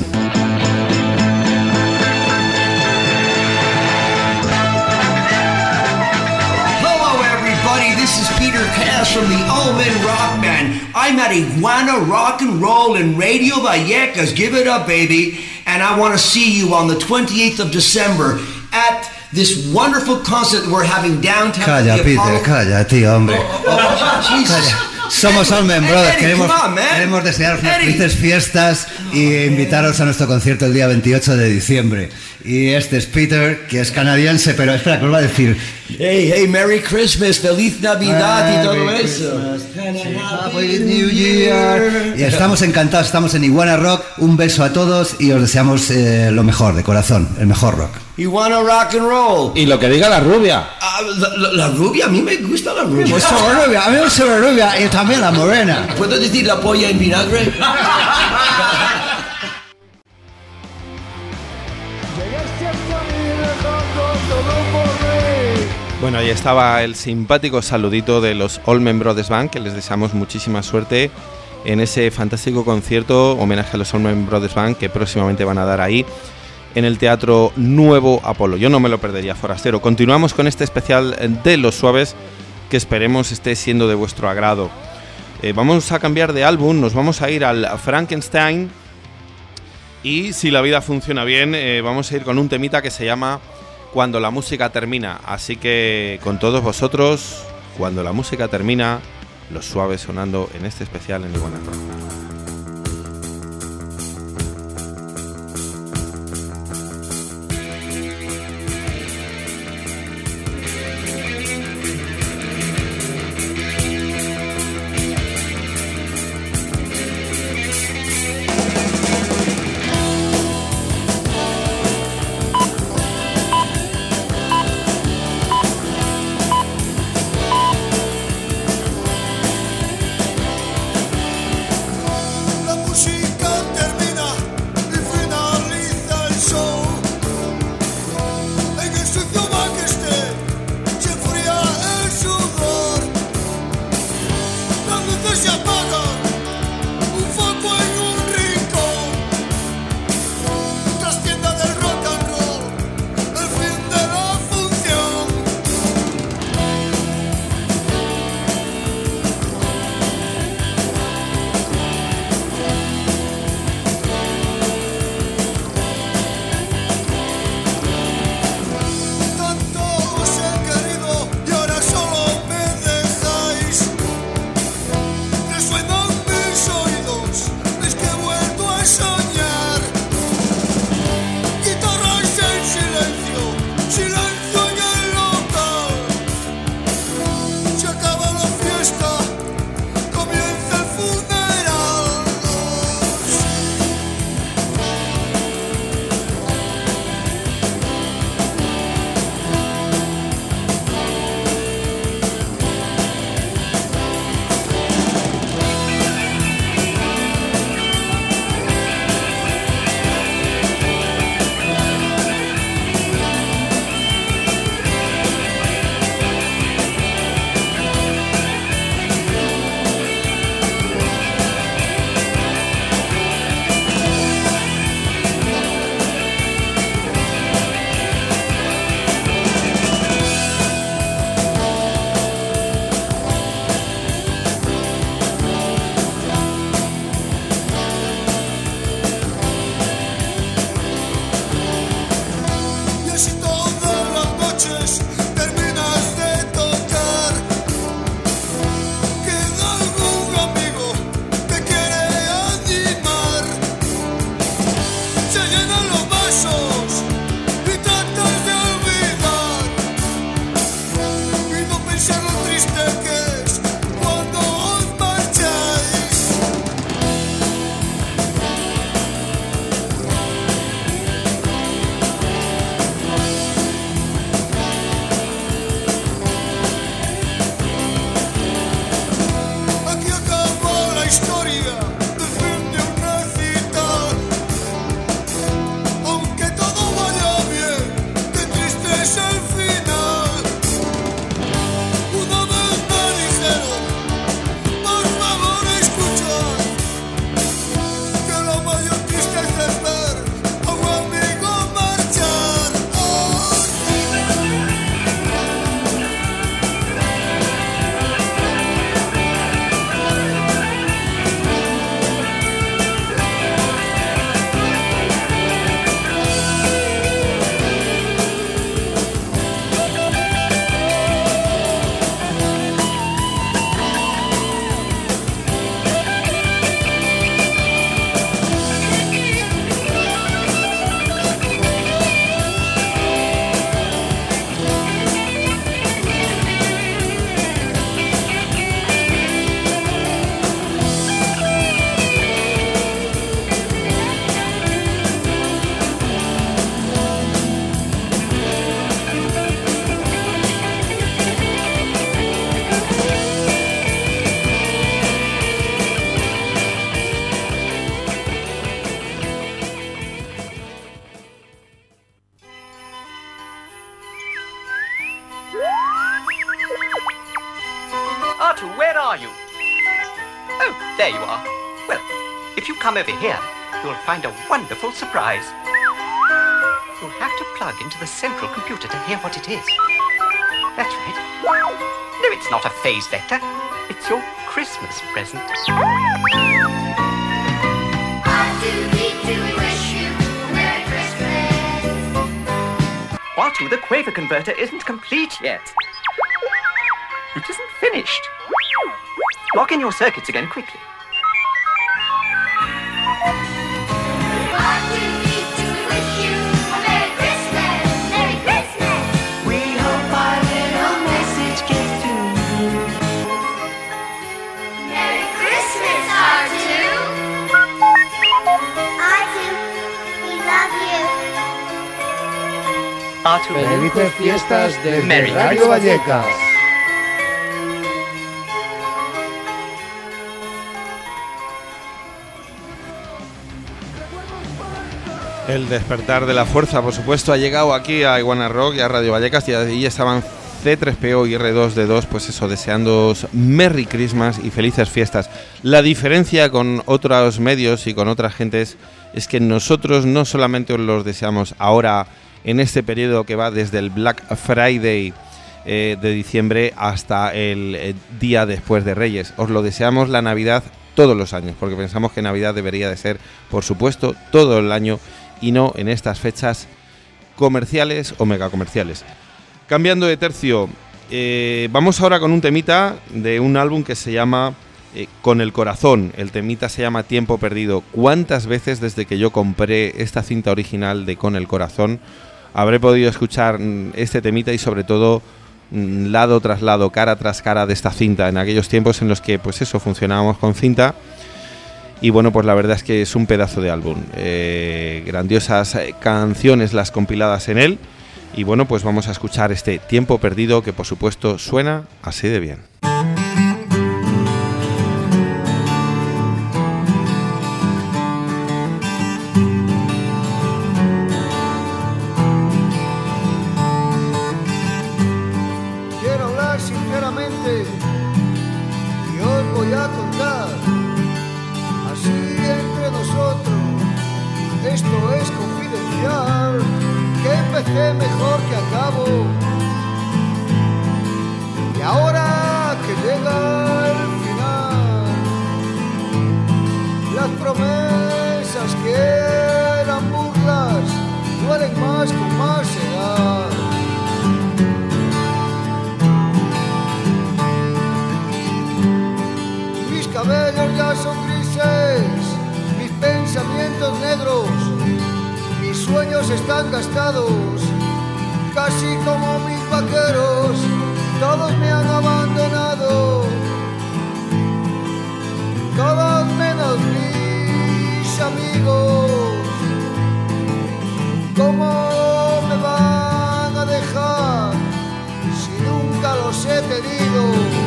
This is Peter Cass from the Allman Rock Band. I'm at Iguana Rock and Roll in Radio Vallecas. Give it up, baby. And I want to see you on the twenty-eighth of December at this wonderful concert we're having downtown. Calla, at the Apollo. Peter, calla, tío, hombre. Oh, oh, oh, Jesus. Calla. Somos Allman Brothers, Eddie, queremos, come on, man. queremos desearos unas Eddie. felices fiestas y invitaros a nuestro concierto el día veintiocho de diciembre. Y este es Peter, que es canadiense, pero espera, que os va a decir. Hey, hey, Merry Christmas, Feliz Navidad y todo Merry eso. Happy New Year. Y estamos encantados, estamos en Iguana Rock. Un beso a todos y os deseamos eh, lo mejor, de corazón, el mejor rock. Iguana Rock and Roll. Y lo que diga la rubia. Ah, la, la- la rubia, a mí me gusta la rubia. Pues soy rubia, a mí me gusta la rubia y también la morena. ¿Puedo decir la polla en vinagre? Bueno, ahí estaba el simpático saludito de los Allman Brothers Band, que les deseamos muchísima suerte en ese fantástico concierto, homenaje a los Allman Brothers Band, que próximamente van a dar ahí en el Teatro Nuevo Apolo. Yo no me lo perdería, forastero. Continuamos con este especial de Los Suaves, que esperemos esté siendo de vuestro agrado. Eh, vamos a cambiar de álbum, nos vamos a ir al Frankenstein, y si la vida funciona bien, eh, vamos a ir con un temita que se llama Cuando la música termina. Así que con todos vosotros, Cuando la música termina, Los Suaves sonando en este especial en Iguana Rock. Artu, where are you? Oh, there you are. Well, if you come over here, you'll find a wonderful surprise. You'll have to plug into the central computer to hear what it is. That's right. No, it's not a phase vector. It's your Christmas present. R two D two, we wish you a Merry Christmas. R two, the Quaver converter isn't complete yet. It isn't finished. Lock in your circuits again quickly. R two D two, we wish you a Merry Christmas. Merry Christmas. We hope our little message gets to you. Merry Christmas, R two. R two, we love you. R two, Felices fiestas desde Merry Radio Christmas. Vallecas. El despertar de la fuerza, por supuesto, ha llegado aquí a Iguana Rock y a Radio Vallecas, y allí estaban C tres P O y R dos D dos, pues eso, deseándoos Merry Christmas y felices fiestas. La diferencia con otros medios y con otras gentes es que nosotros no solamente os los deseamos ahora, en este periodo que va desde el Black Friday eh, de diciembre hasta el eh, día después de Reyes, os lo deseamos la Navidad todos los años, porque pensamos que Navidad debería de ser, por supuesto, todo el año, y no en estas fechas comerciales o megacomerciales. Cambiando de tercio, eh, vamos ahora con un temita de un álbum que se llama eh, Con el Corazón. El temita se llama Tiempo Perdido. ¿Cuántas veces desde que yo compré esta cinta original de Con el Corazón habré podido escuchar este temita y sobre todo lado tras lado, cara tras cara de esta cinta, en aquellos tiempos en los que pues eso, funcionábamos con cinta? Y bueno, pues la verdad es que es un pedazo de álbum, eh, grandiosas canciones las compiladas en él. Y bueno, pues vamos a escuchar este Tiempo Perdido, que por supuesto suena así de bien. Quiero hablar sinceramente y os voy a contar, así entre nosotros, esto es confidencial, que empecé mejor que acabo, y ahora que llega el final, las promesas que eran burlas duelen más con más edad. Mis cabellos ya son grises, mis pensamientos negros, mis sueños están gastados, casi como mis vaqueros, todos me han abandonado, todos menos mis amigos. ¿Cómo me van a dejar si nunca los he tenido?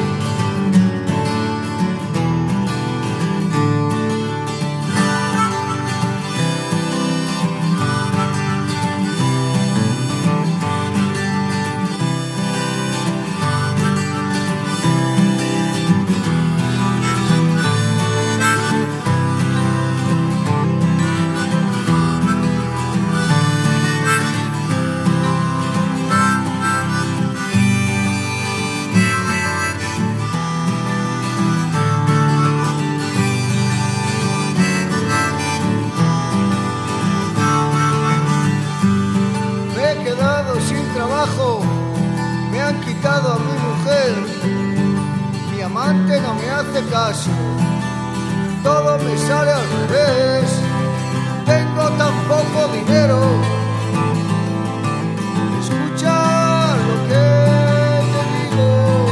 Me han quitado a mi mujer, mi amante no me hace caso, todo me sale al revés, tengo tan poco dinero. Escucha lo que te digo,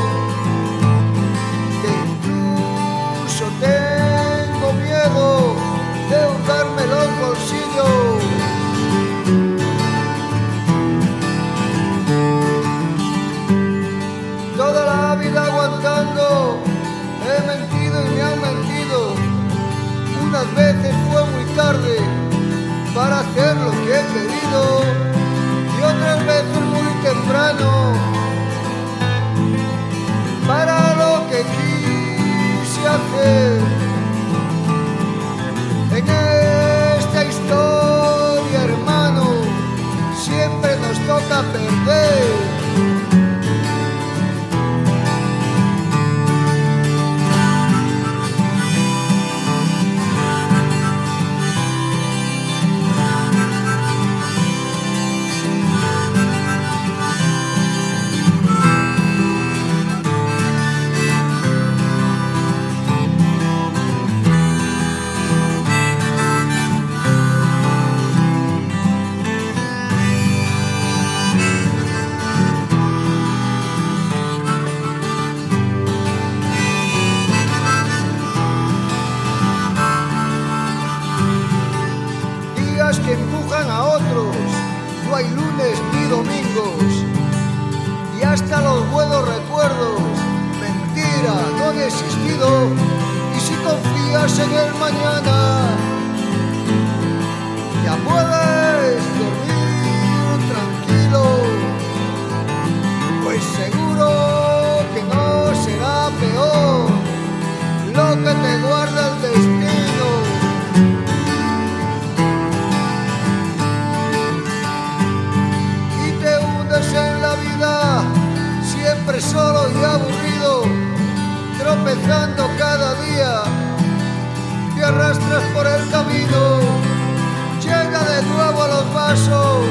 que incluso tengo miedo de hurtarme los bolsillos. Toda la vida aguantando, he mentido y me han mentido. Unas veces fue muy tarde para hacer lo que he querido, y otras veces muy temprano para lo que quise. lunes ni domingos, y hasta los buenos recuerdos, mentira, no han existido. Y si confías en el mañana, ya puedes dormir tranquilo, pues seguro que no será peor lo que te guarda el destino. Y te hundes en la vida, siempre solo y aburrido, tropezando cada día, te arrastras por el camino, llega de nuevo a los vasos.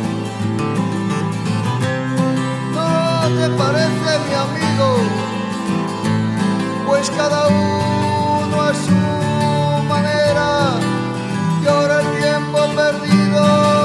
¿No te parece, mi amigo? Pues cada uno a su manera llora el tiempo perdido.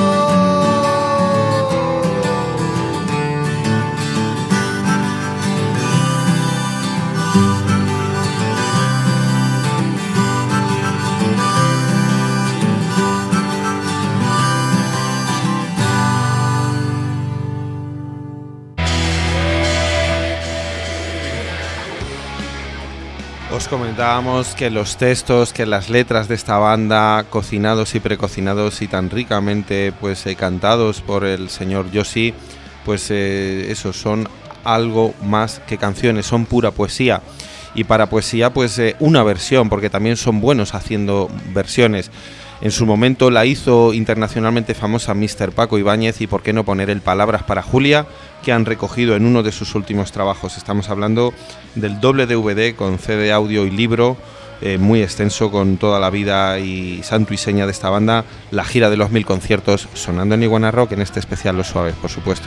Os comentábamos que los textos, que las letras de esta banda, cocinados y precocinados y tan ricamente pues eh, cantados por el señor Josie, pues eh, eso, son algo más que canciones, son pura poesía. Y para poesía pues eh, una versión, porque también son buenos haciendo versiones. En su momento la hizo internacionalmente famosa míster Paco Ibáñez, y por qué no poner el Palabras para Julia, que han recogido en uno de sus últimos trabajos. Estamos hablando del doble D V D con C D audio y libro, eh, muy extenso, con toda la vida y santo y seña de esta banda, la gira de los mil conciertos, sonando en Iguana Rock, en este especial Los Suaves, por supuesto.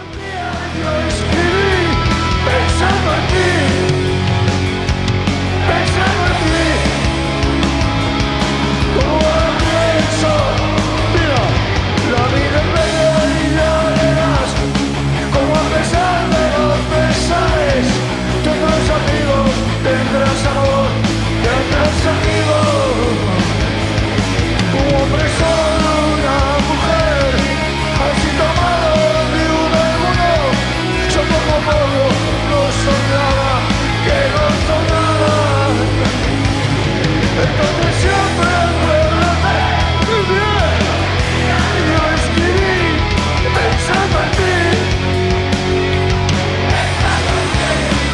Tendrás amor, tendrás amigos. Un hombre solo, una mujer, así tomado de uno en uno. Yo como puedo, no soy nada, que no soy nada. Entonces siempre acuérdate, bien, yo escribí pensando en ti.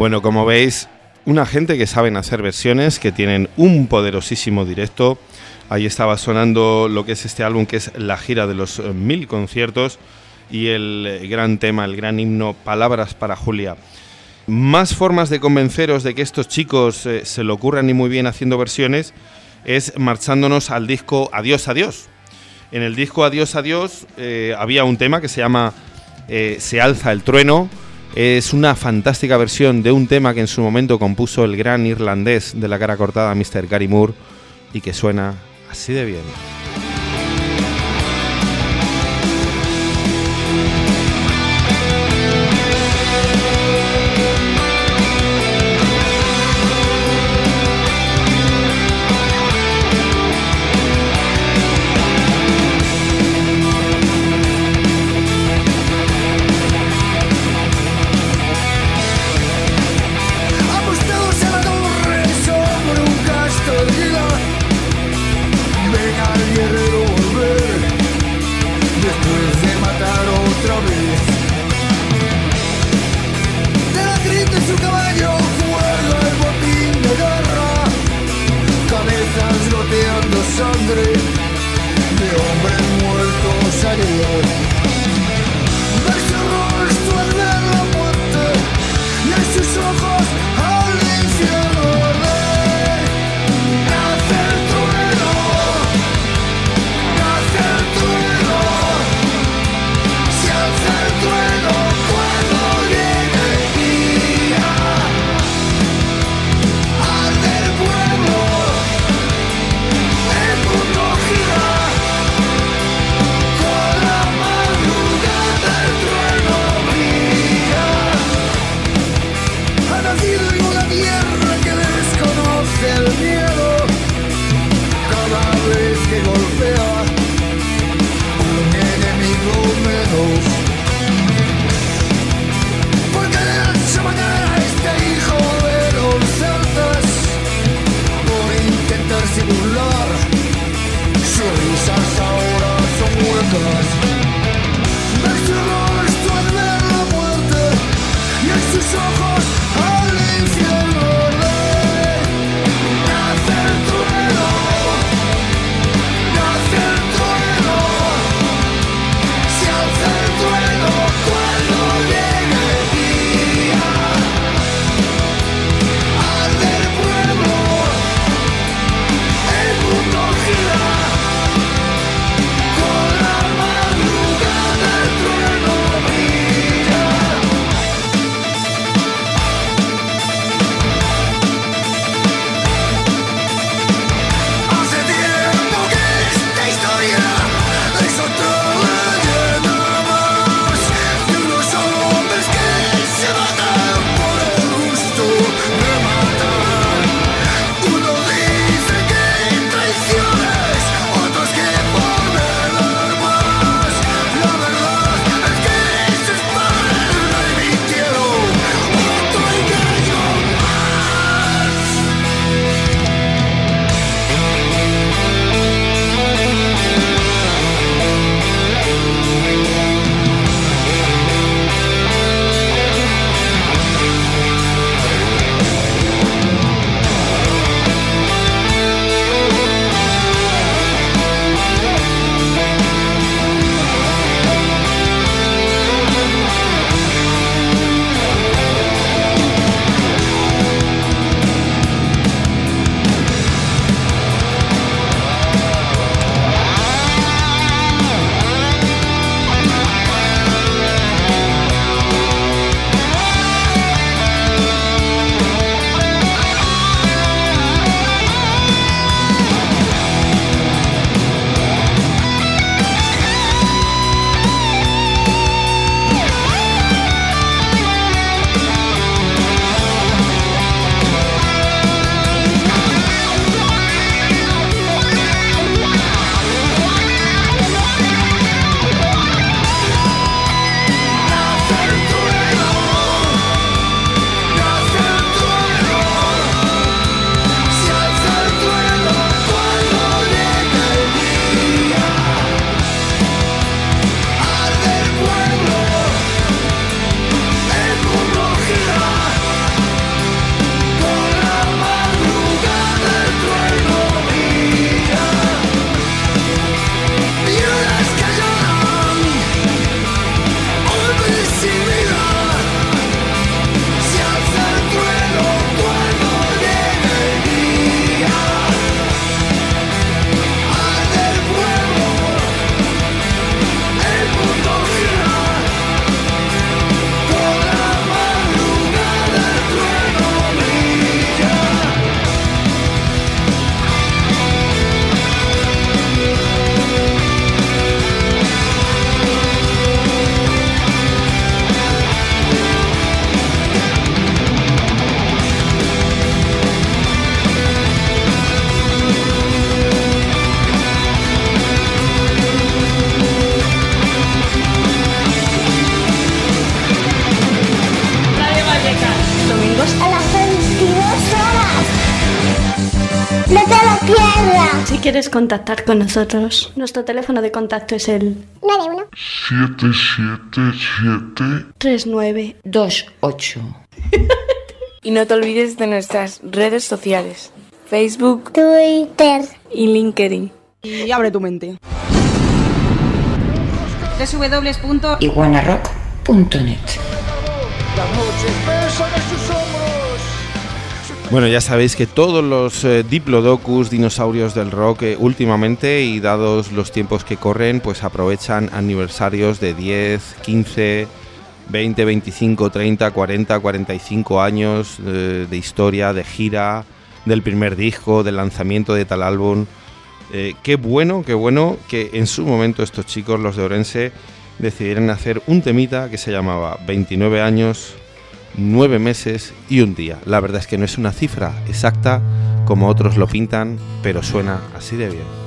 Bueno, como veis, una gente que saben hacer versiones, que tienen un poderosísimo directo. Ahí estaba sonando lo que es este álbum, que es la gira de los mil conciertos, y el gran tema, el gran himno, Palabras para Julia. Más formas de convenceros de que estos chicos eh, se lo ocurran y muy bien haciendo versiones es marchándonos al disco Adiós, Adiós. En el disco Adiós, Adiós eh, había un tema que se llama eh, Se alza el trueno. Es una fantástica versión de un tema que en su momento compuso el gran irlandés de la cara cortada, mister Gary Moore, y que suena así de bien. Apostados a la torre sobre un castillo, venga el guerrero volver después de matar otra vez. De la crin de su caballo cuelga el botín de guerra, cabezas goteando sangre de hombres muertos ayer. Ver su rostro al ver la muerte y en sus ojos al infierno arder. Nace el trueno, nace el trueno, se alza el trueno cuando llegue el día. Arde el pueblo, el mundo gira, con la madrugada el trueno brilla. Ha nacido en una tierra que desconoce el miedo, cada vez que golpea un enemigo menos. Porque de noche a mañana este hijo de los celtas, por intentar simular, sus risas ahora son huecas. Ver su rostro al ver la muerte y en sus ojos al infierno arder. Nace el trueno, nace el trueno, se alza el trueno cuando llegue el día. Arde el pueblo, el mundo gira, con la madrugada ¡No te lo pierdas! Si quieres contactar con nosotros, nuestro teléfono de contacto es el nueve uno siete siete siete tres nueve dos ocho. Y no te olvides de nuestras redes sociales: Facebook, Twitter y LinkedIn. Y abre tu mente. doble u doble u doble u punto iguanarock punto net. Bueno, ya sabéis que todos los eh, diplodocus, dinosaurios del rock, eh, últimamente, y dados los tiempos que corren, pues aprovechan aniversarios de diez, quince, veinte, veinticinco, treinta, cuarenta, cuarenta y cinco años eh, de historia, de gira, del primer disco, del lanzamiento de tal álbum. Eh, qué bueno, qué bueno que en su momento estos chicos, los de Orense, decidieron hacer un temita que se llamaba veintinueve años, nueve meses y un día. La verdad es que no es una cifra exacta como otros lo pintan, pero suena así de bien.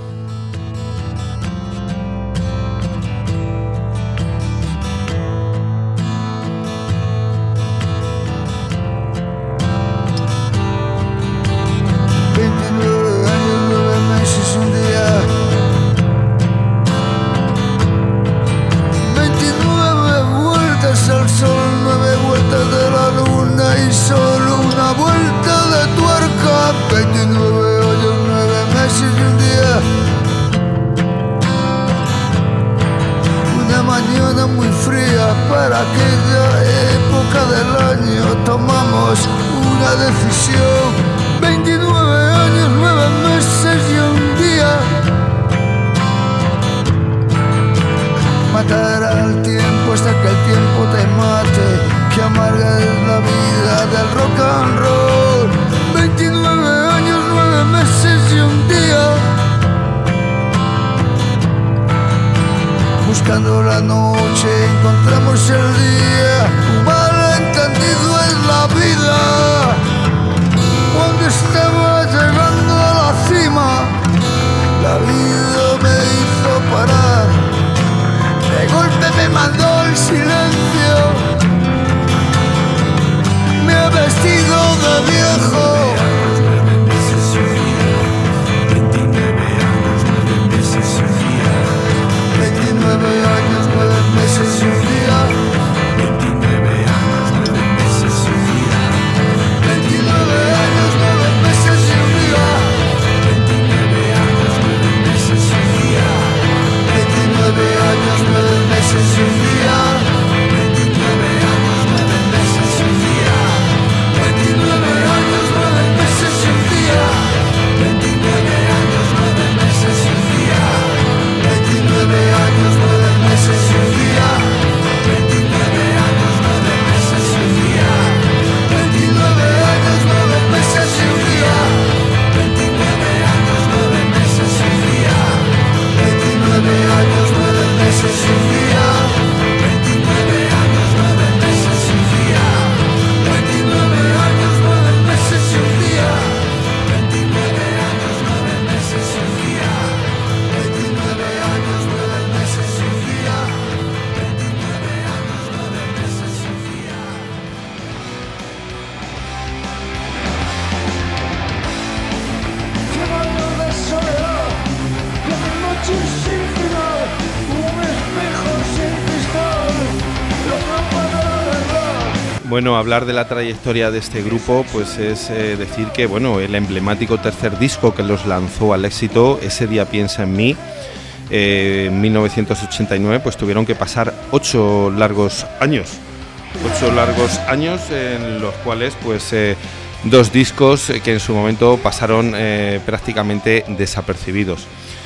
Bueno, hablar de la trayectoria de este grupo pues es eh, decir que bueno, el emblemático tercer disco que los lanzó al éxito, Ese día piensa en mí, eh, en mil novecientos ochenta y nueve, pues tuvieron que pasar ocho largos años, ocho largos años en los cuales pues eh, dos discos que en su momento pasaron eh, prácticamente desapercibidos.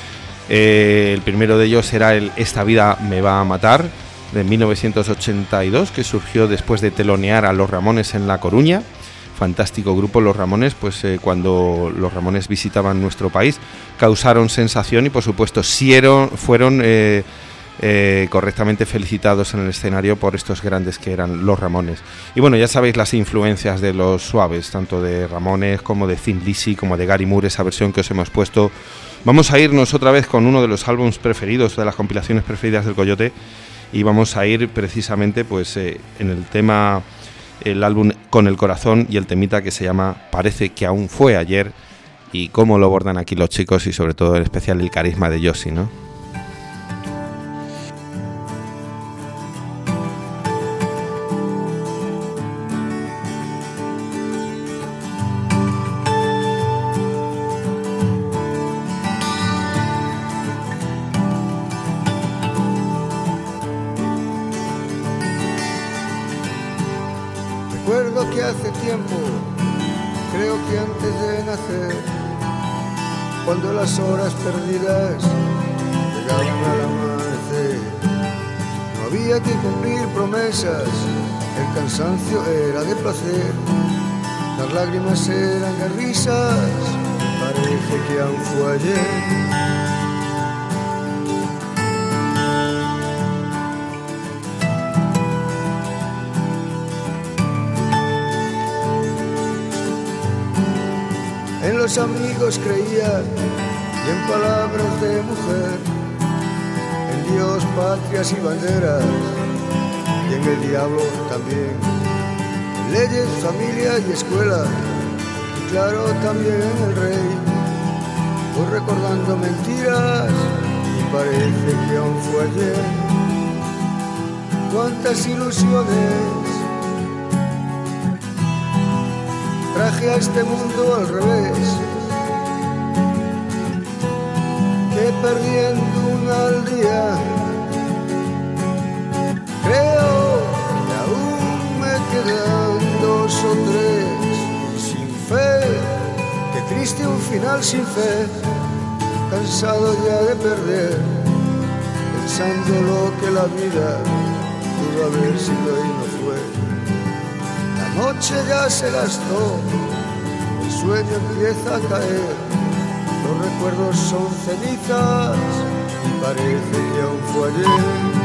Eh, el primero de ellos era el Esta vida me va a matar, de mil novecientos ochenta y dos, que surgió después de telonear a Los Ramones en La Coruña. Fantástico grupo Los Ramones, pues eh, cuando Los Ramones visitaban nuestro país causaron sensación y por supuesto sieron, fueron eh, eh, correctamente felicitados en el escenario por estos grandes que eran Los Ramones. Y bueno, ya sabéis las influencias de Los Suaves, tanto de Ramones como de Thin Lizzy, como de Gary Moore, esa versión que os hemos puesto. Vamos a irnos otra vez con uno de los álbumes preferidos, de las compilaciones preferidas del Coyote, y vamos a ir precisamente pues eh, en el tema, el álbum Con el corazón y el temita que se llama Parece que aún fue ayer, y cómo lo abordan aquí los chicos y sobre todo en especial el carisma de Josie, ¿no? Recuerdo que hace tiempo, creo que antes de nacer, cuando las horas perdidas llegaban al amanecer, no había que cumplir promesas, el cansancio era de placer, las lágrimas eran de risas, parece que aún fue ayer. En los amigos creía y en palabras de mujer, en Dios, patrias y banderas, y en el diablo también, en leyes, familia y escuela, y claro también en el rey. Voy recordando mentiras y parece que aún fue ayer. Cuántas ilusiones traje a este mundo al revés, que perdiendo una al día, creo que aún me quedan dos o tres, y sin fe, qué triste un final sin fe, cansado ya de perder, pensando lo que la vida pudo haber sido y no fue. La noche ya se gastó, el sueño empieza a caer, los recuerdos son cenizas y parece que aún fue ayer.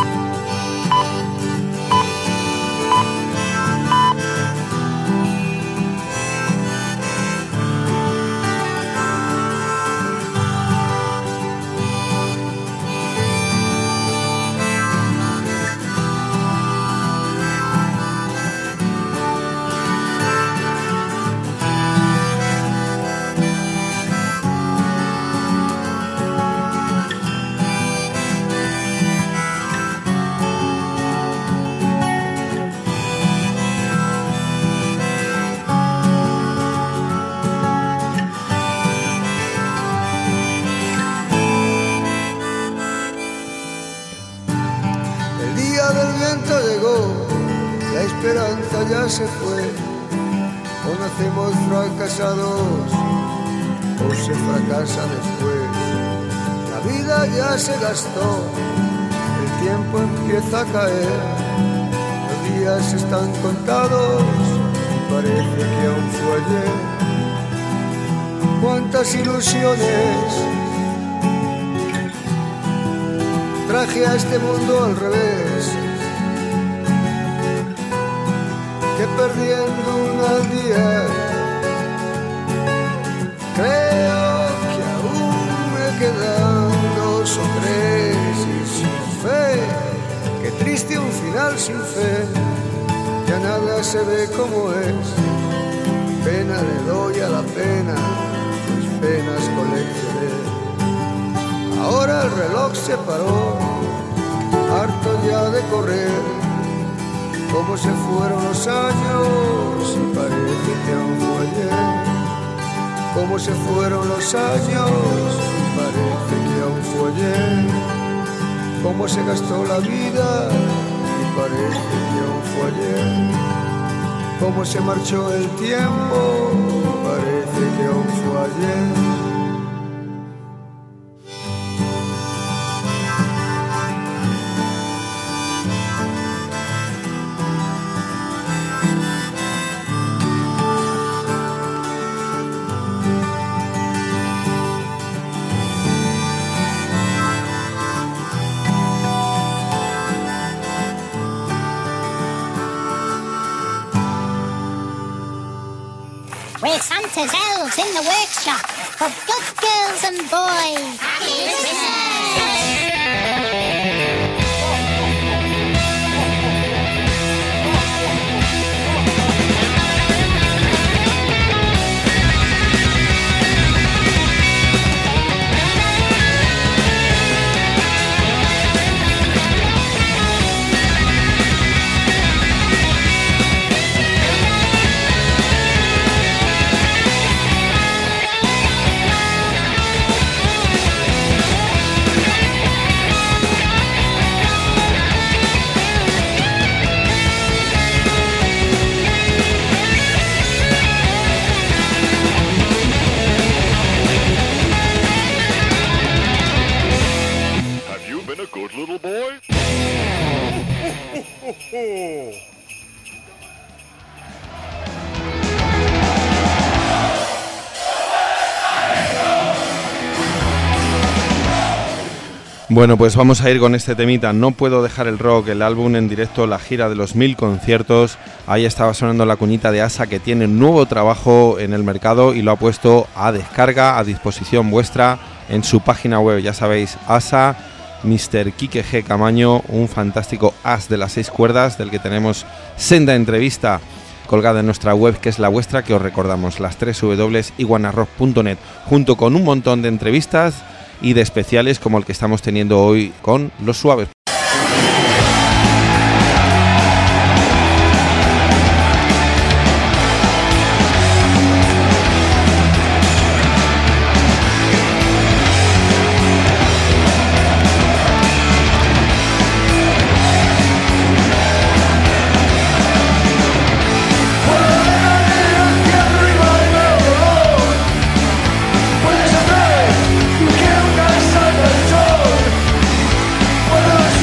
Ya se fue, o nacemos fracasados, o se fracasa después. La vida ya se gastó, el tiempo empieza a caer, los días están contados, y parece que aún fue ayer. Cuántas ilusiones traje a este mundo al revés, que perdiendo una al día, creo que aún me quedan dos o tres, y sin fe, qué triste un final sin fe, ya nada se ve como es, pena le doy a la pena, mis penas coleccioné, ahora el reloj se paró, harto ya de correr, cómo se fueron los años y parece que aún fue ayer. Cómo se fueron los años y parece que aún fue ayer. Cómo se gastó la vida y parece que aún fue ayer. Cómo se marchó el tiempo y parece que aún fue ayer. We're Santa's elves in the workshop for good girls and boys. Happy Christmas! Bueno, pues vamos a ir con este temita. No puedo dejar el rock, el álbum en directo, la gira de los mil conciertos. Ahí estaba sonando la cuñita de Asa, que tiene un nuevo trabajo en el mercado y lo ha puesto a descarga, a disposición vuestra en su página web. Ya sabéis, Asa, mister Quique G. Camaño, un fantástico as de las seis cuerdas, del que tenemos senda entrevista colgada en nuestra web, que es la vuestra, que os recordamos, las tres w w w punto iguanarock punto net, junto con un montón de entrevistas y de especiales como el que estamos teniendo hoy con Los Suaves. Puedes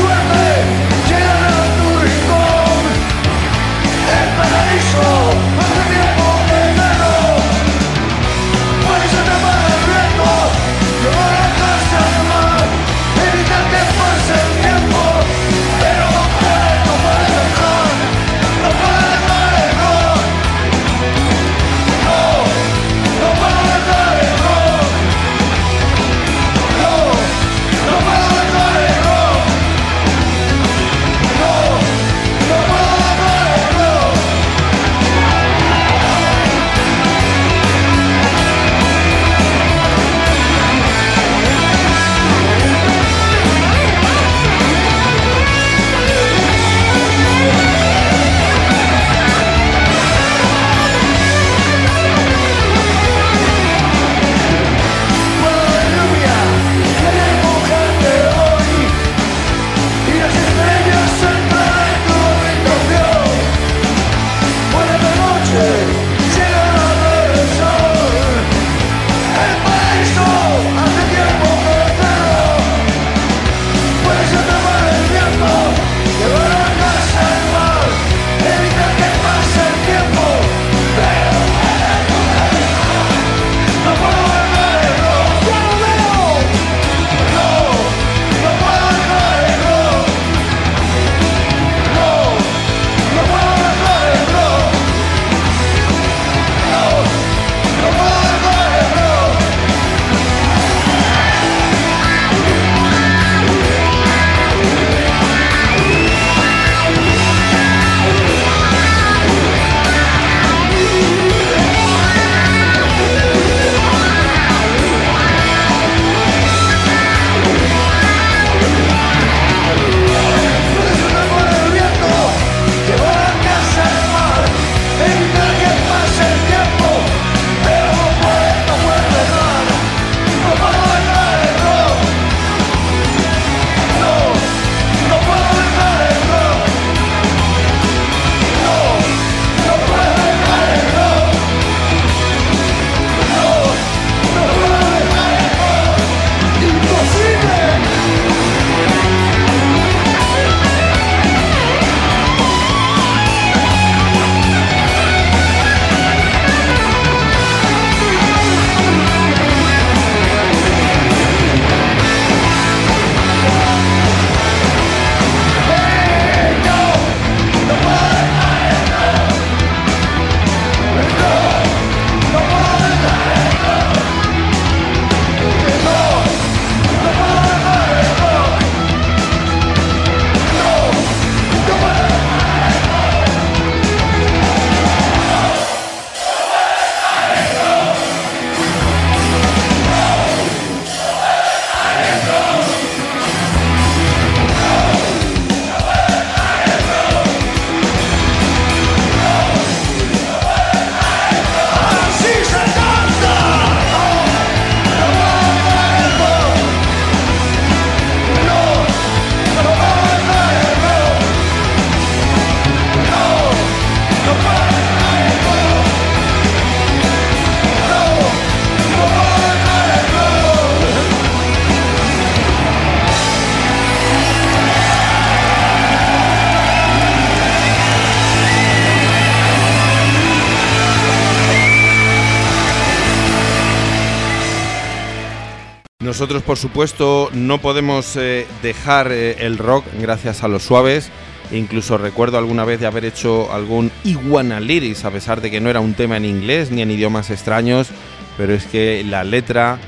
Nosotros, por supuesto, no podemos eh, dejar eh, el rock gracias a los Suaves. Incluso recuerdo alguna vez de haber hecho algún Iguana Lyrics, a pesar de que no era un tema en inglés ni en idiomas extraños, pero es que la letra,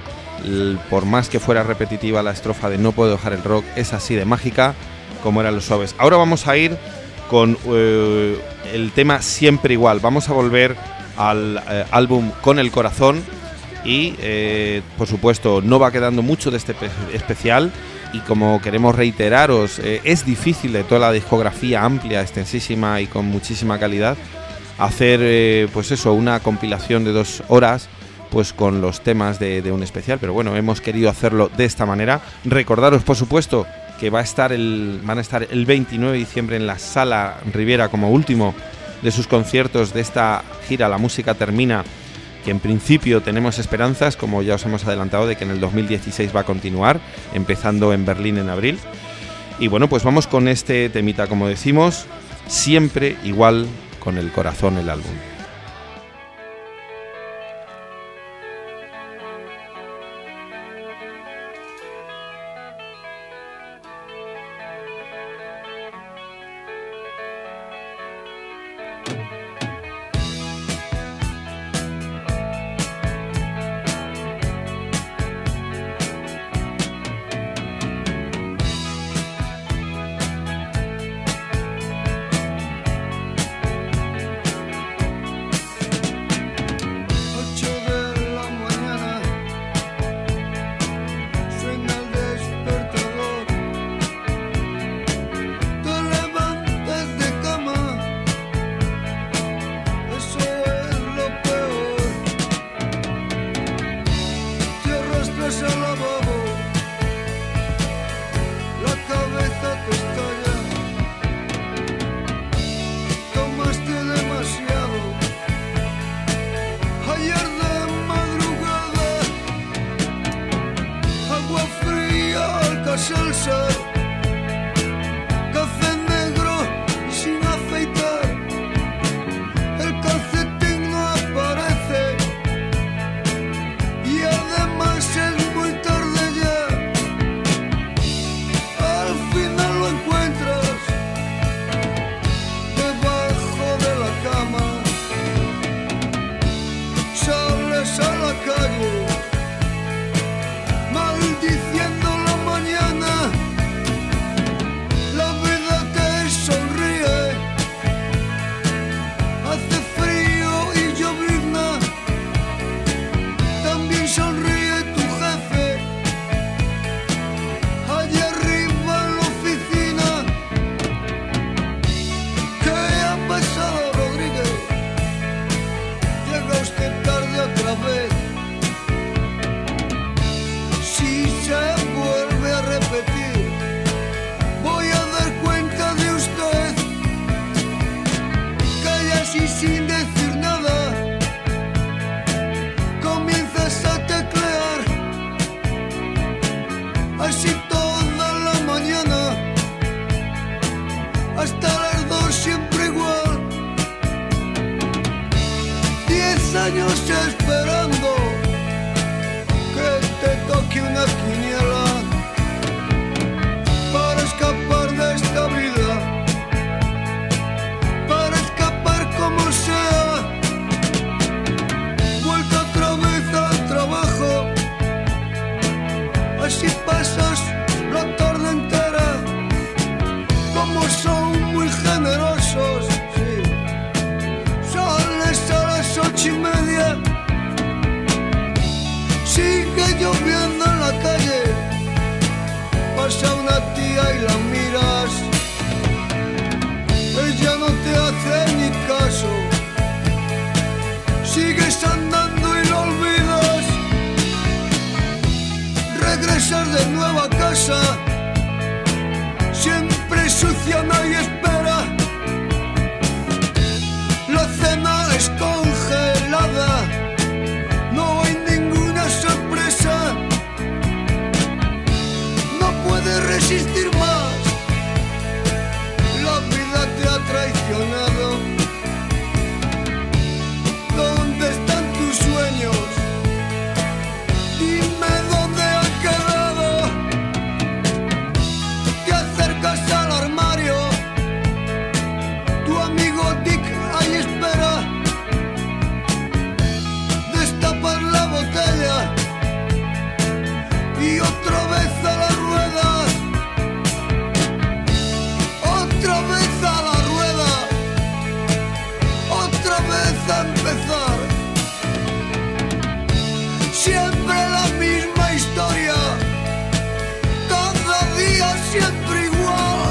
por más que fuera repetitiva la estrofa de No puedo dejar el rock, es así de mágica como eran los Suaves. Ahora vamos a ir con eh, el tema Siempre Igual. Vamos a volver al eh, álbum Con el Corazón y, eh, por supuesto, no va quedando mucho de este especial. Y como queremos reiteraros, eh, es difícil de toda la discografía amplia, extensísima y con muchísima calidad hacer, eh, pues eso, una compilación de dos horas pues con los temas de, de un especial, pero bueno, hemos querido hacerlo de esta manera. Recordaros, por supuesto, que va a estar el, van a estar el veintinueve de diciembre en la Sala Riviera como último de sus conciertos de esta gira La Música Termina, que en principio tenemos esperanzas, como ya os hemos adelantado, de que en el dos mil dieciséis va a continuar, empezando en Berlín en abril. Y bueno, pues vamos con este temita, como decimos, Siempre Igual, Con el Corazón, el álbum. ¿Dónde están tus sueños? Dime dónde han quedado. siempre la misma historia, cada día siempre igual.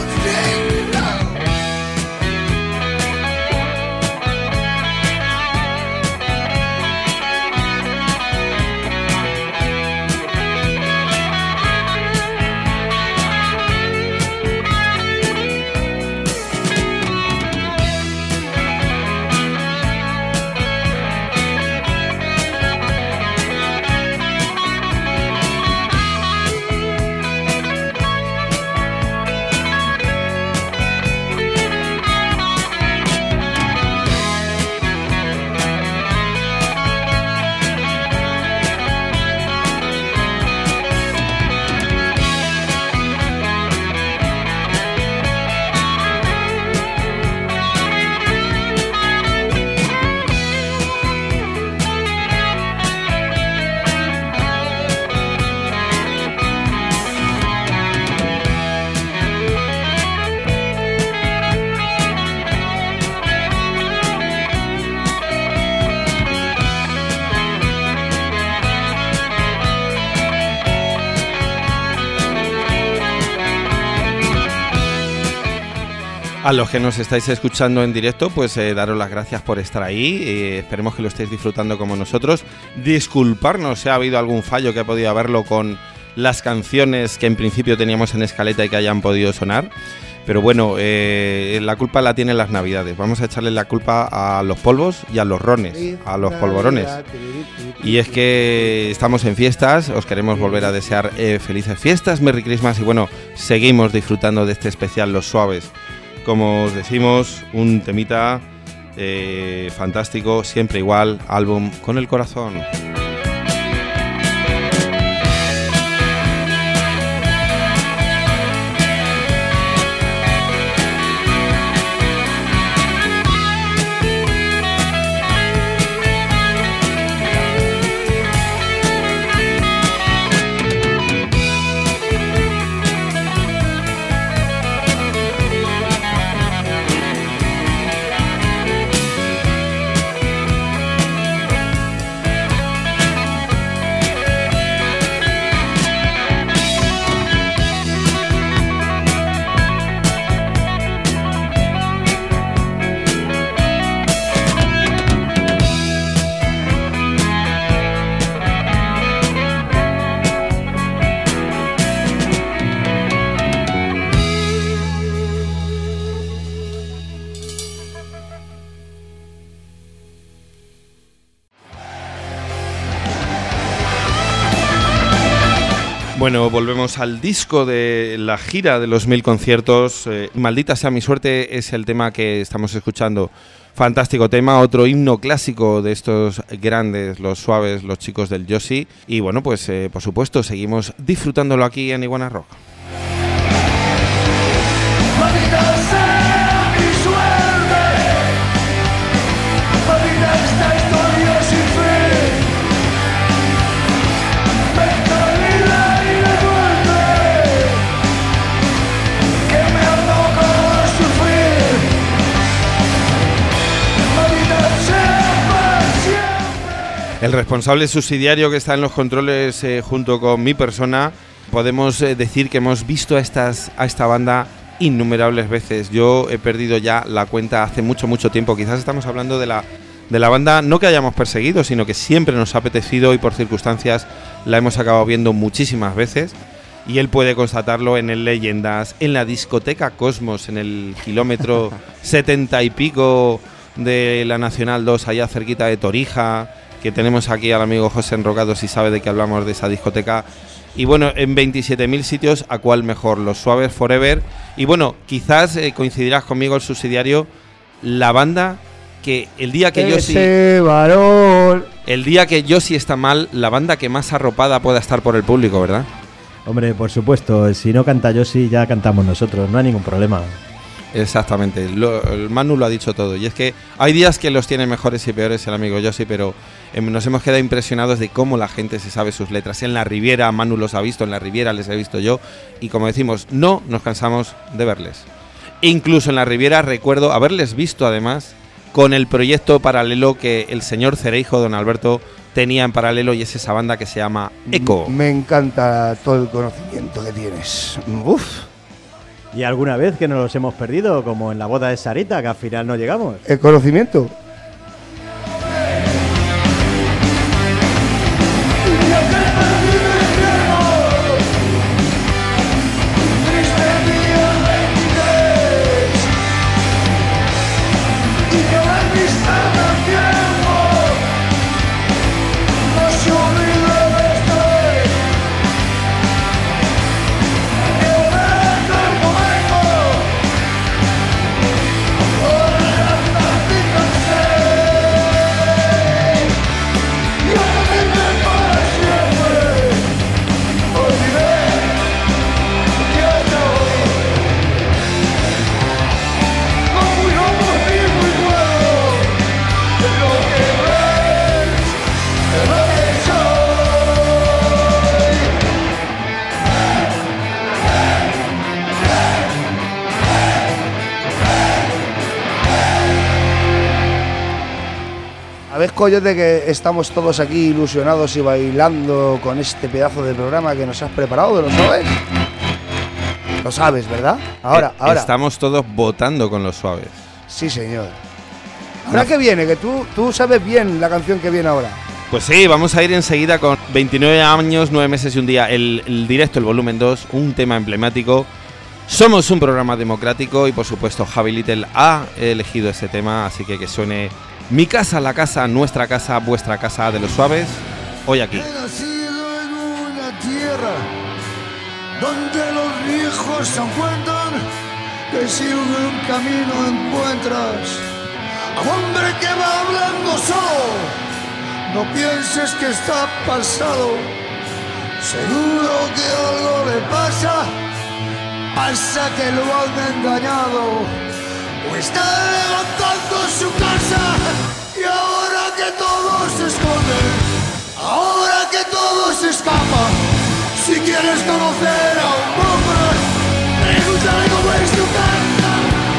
A los que nos estáis escuchando en directo, pues eh, daros las gracias por estar ahí. Eh, esperemos que lo estéis disfrutando como nosotros. Disculparnos si ha habido algún fallo que ha podido haberlo con las canciones que en principio teníamos en escaleta y que hayan podido sonar. Pero bueno, eh, la culpa la tienen las navidades. Vamos a echarle la culpa a los polvos y a los rones, a los polvorones. Y es que estamos en fiestas, os queremos volver a desear eh, felices fiestas, Merry Christmas. Y bueno, seguimos disfrutando de este especial Los Suaves. Como os decimos, un temita eh, fantástico, siempre igual, álbum con el corazón. Bueno, volvemos al disco de la gira de los mil conciertos. Eh, Maldita sea mi suerte es el tema que estamos escuchando. Fantástico tema, otro himno clásico de estos grandes, los Suaves, los chicos del Yoshi. Y bueno, pues eh, por supuesto seguimos disfrutándolo aquí en Iguana Rock. Maldita sea mi suerte, maldita esta historia sin fin. Venga vida y la muerte, que me aboca a sufrir. Maldita sea para siempre. El responsable subsidiario que está en los controles eh, junto con mi persona, podemos eh, decir que hemos visto a, estas, a esta banda innumerables veces. Yo he perdido ya la cuenta hace mucho, mucho tiempo. Quizás estamos hablando de la, de la banda no que hayamos perseguido, sino que siempre nos ha apetecido y por circunstancias la hemos acabado viendo muchísimas veces. Y él puede constatarlo en el Leyendas, en la discoteca Cosmos, en el kilómetro setenta y pico de la Nacional dos, allá cerquita de Torija, que tenemos aquí al amigo José Enrocado, si sabe de qué hablamos de esa discoteca. Y bueno, en veintisiete mil sitios, ¿a cuál mejor? Los Suaves Forever. Y bueno, quizás eh, coincidirás conmigo, el subsidiario, la banda que el día que Yoshi... Ese varón. El día que Yoshi está mal, la banda que más arropada pueda estar por el público, ¿verdad? Hombre, por supuesto, si no canta Yoshi, ya cantamos nosotros, no hay ningún problema. Exactamente, lo, el Manu lo ha dicho todo. Y es que hay días que los tiene mejores y peores el amigo Yoshi, pero eh, nos hemos quedado impresionados de cómo la gente se sabe sus letras. En la Riviera, Manu los ha visto, en la Riviera les he visto yo. Y como decimos, no nos cansamos de verles. Incluso en la Riviera recuerdo haberles visto además con el proyecto paralelo que el señor Cereijo, don Alberto, tenía en paralelo, y es esa banda que se llama Eco. Me encanta todo el conocimiento que tienes. Uf. ¿Y alguna vez que nos los hemos perdido, como en la boda de Sarita, que al final no llegamos? ¿El conocimiento? ¿Sabes, Coyote, que estamos todos aquí ilusionados y bailando con este pedazo de programa que nos has preparado? ¿Lo sabes? Lo sabes, ¿verdad? Ahora, Eh, ahora. Estamos todos votando con los suaves. Sí, señor. ¿Ahora qué viene? Que tú, tú sabes bien la canción que viene ahora. Pues sí, vamos a ir enseguida con veintinueve años, nueve meses y un día. El, el directo, el volumen dos, un tema emblemático. Somos un programa democrático y, por supuesto, Javi Little ha elegido ese tema, así que que suene Mi casa, la casa, nuestra casa, vuestra casa de los suaves, hoy aquí. He nacido en una tierra donde los viejos se cuentan que si un camino encuentras a un hombre que va hablando solo, no pienses que está pasado, seguro que algo le pasa, pasa que lo han engañado o está levantando su casa. Y ahora que todos se esconden, ahora que todos se escapan, si quieres conocer a un hombre, pregúntale cómo es tu casa.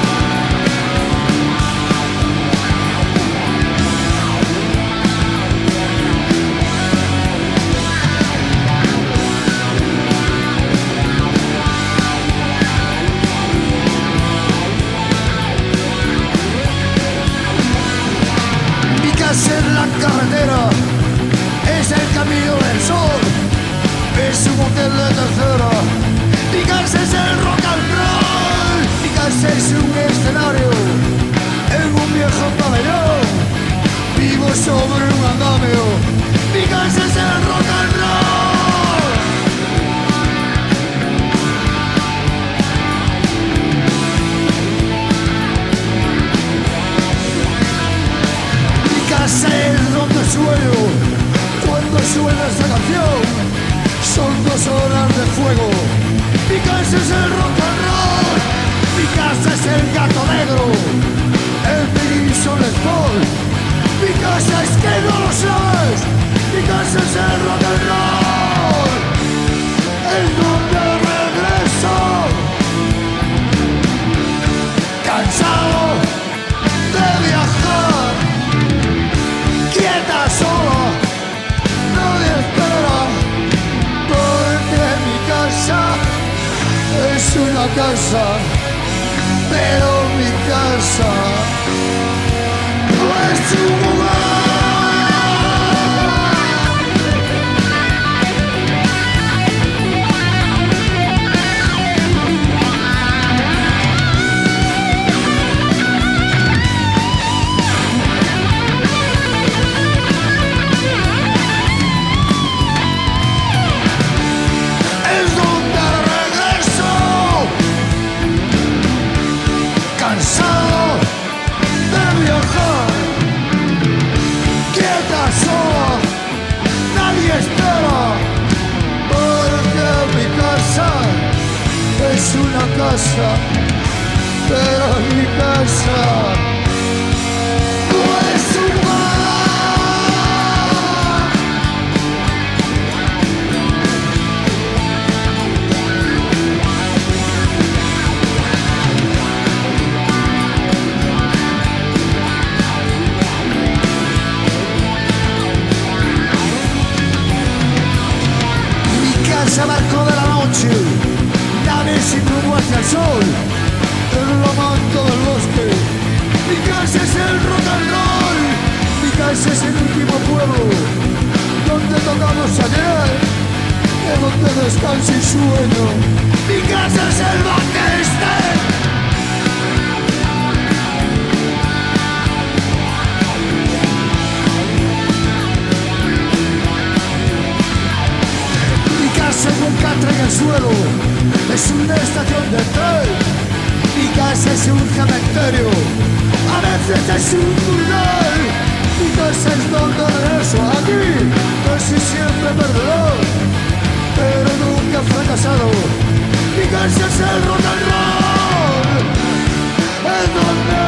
Es la carretera, es el camino del sol, es un hotel de tercera. Mi casa es el rock and roll, mi casa es un escenario en un viejo pabellón, vivo sobre un andamio. Mi casa es el rock and roll. Casa es donde sueño cuando suena esta canción, son dos horas de fuego. Mi casa es el rock and roll, mi casa es el gato negro, el Vinicius Les Paul. Mi casa es que no lo sabes, mi casa es el rock and roll, es donde regreso, cansado de viajar. Quieta sola, nadie espera, porque mi casa es una casa, pero mi casa no es un lugar. Es una casa, pero mi casa no es un casa barco de la noche, nave sin rumbo hacia el sol, en lo manto del bosque. Mi casa es el rock and roll, mi casa es el último pueblo donde tocamos ayer, de donde descansa y sueño. Mi casa es el Backstreet. Mi casa es un catre en el suelo, es una estación de tren. Mi casa es un cementerio, a veces es un burdel. Mi casa es donde regreso aquí, casi siempre perdedor, pero nunca fracasado. Mi casa es el rock and roll, es donde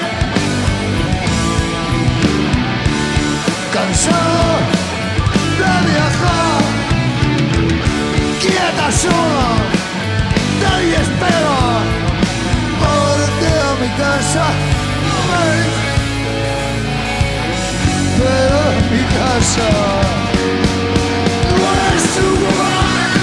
cansado de viajar, quieta sola, nadie espera, porque a mi casa no ves, pero mi casa no es tu lugar.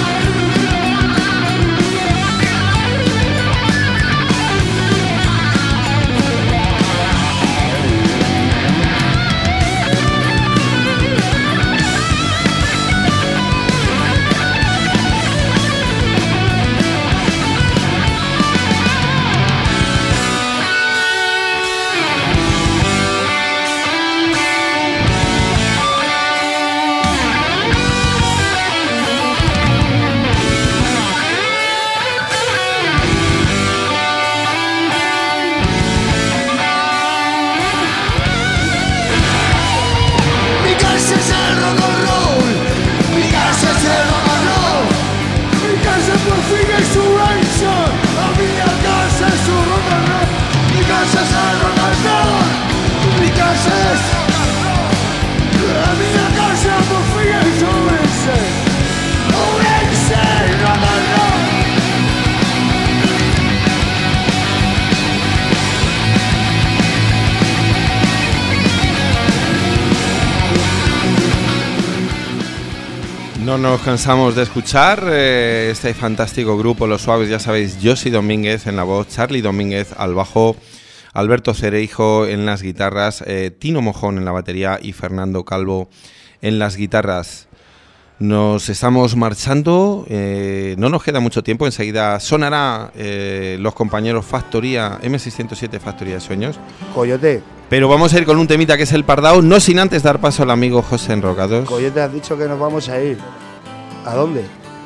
No nos cansamos de escuchar eh, este fantástico grupo, Los Suaves, ya sabéis, Josi Domínguez en la voz, Charlie Domínguez al bajo, Alberto Cereijo en las guitarras, eh, Tino Mojón en la batería y Fernando Calvo en las guitarras. Nos estamos marchando, eh, no nos queda mucho tiempo, enseguida sonará eh, los compañeros Factoría, eme seiscientos siete Factoría de Sueños. Coyote. Pero vamos a ir con un temita que es el Pardao, no sin antes dar paso al amigo José Enrocados. Coyote, has dicho que nos vamos a ir. ¿A dónde?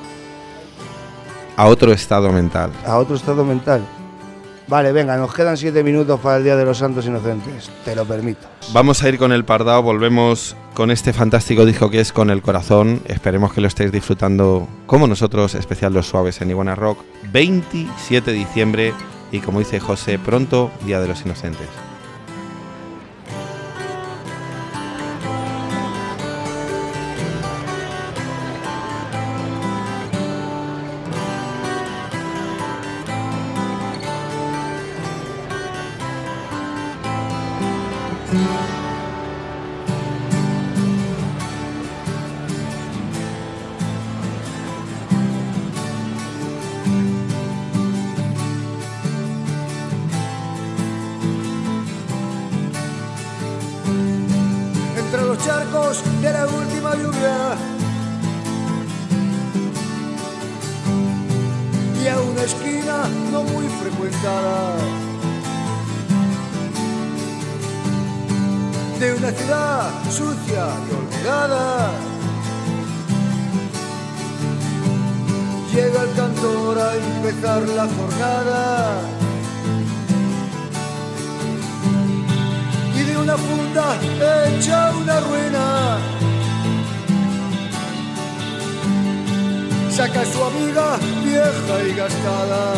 A otro estado mental. A otro estado mental. Vale, venga, nos quedan siete minutos para el Día de los Santos Inocentes. Te lo permito. Vamos a ir con el Pardao, volvemos con este fantástico disco que es Con el Corazón. Esperemos que lo estéis disfrutando como nosotros, especial Los Suaves en Iguana Rock. veintisiete de diciembre y como dice José, pronto Día de los Inocentes. Entre los charcos de la última lluvia y a una esquina no muy frecuentada de una ciudad sucia y olvidada, llega el cantor a empezar la jornada. Y de una funda hecha una ruina saca a su amiga vieja y gastada,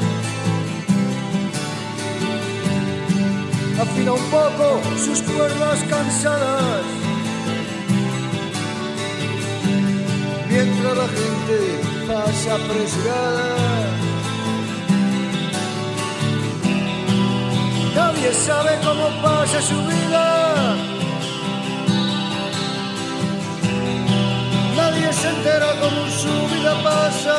afina un poco sus cuerdas cansadas, mientras la gente pasa apresurada. Nadie sabe cómo pasa su vida, nadie se entera cómo su vida pasa.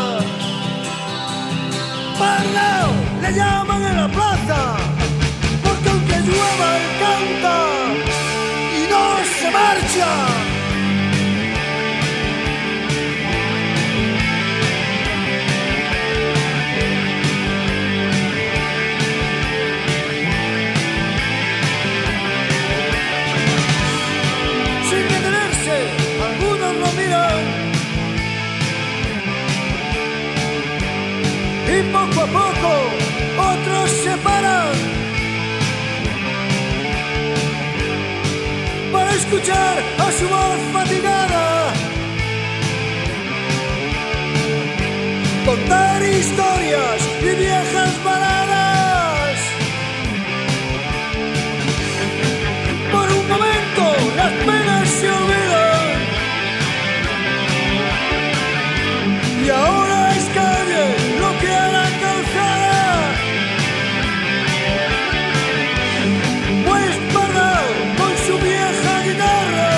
Parnao le llaman en la plaza, porque aunque llueva él canta y no se marcha. Sin detenerse, algunos lo miran y poco a poco otros se paran para escuchar a su voz fatigada contar historias y viejas baladas. Por un momento las penas se olvidan y ahora es calle lo que a la calzada. Pues Pardao con su vieja guitarra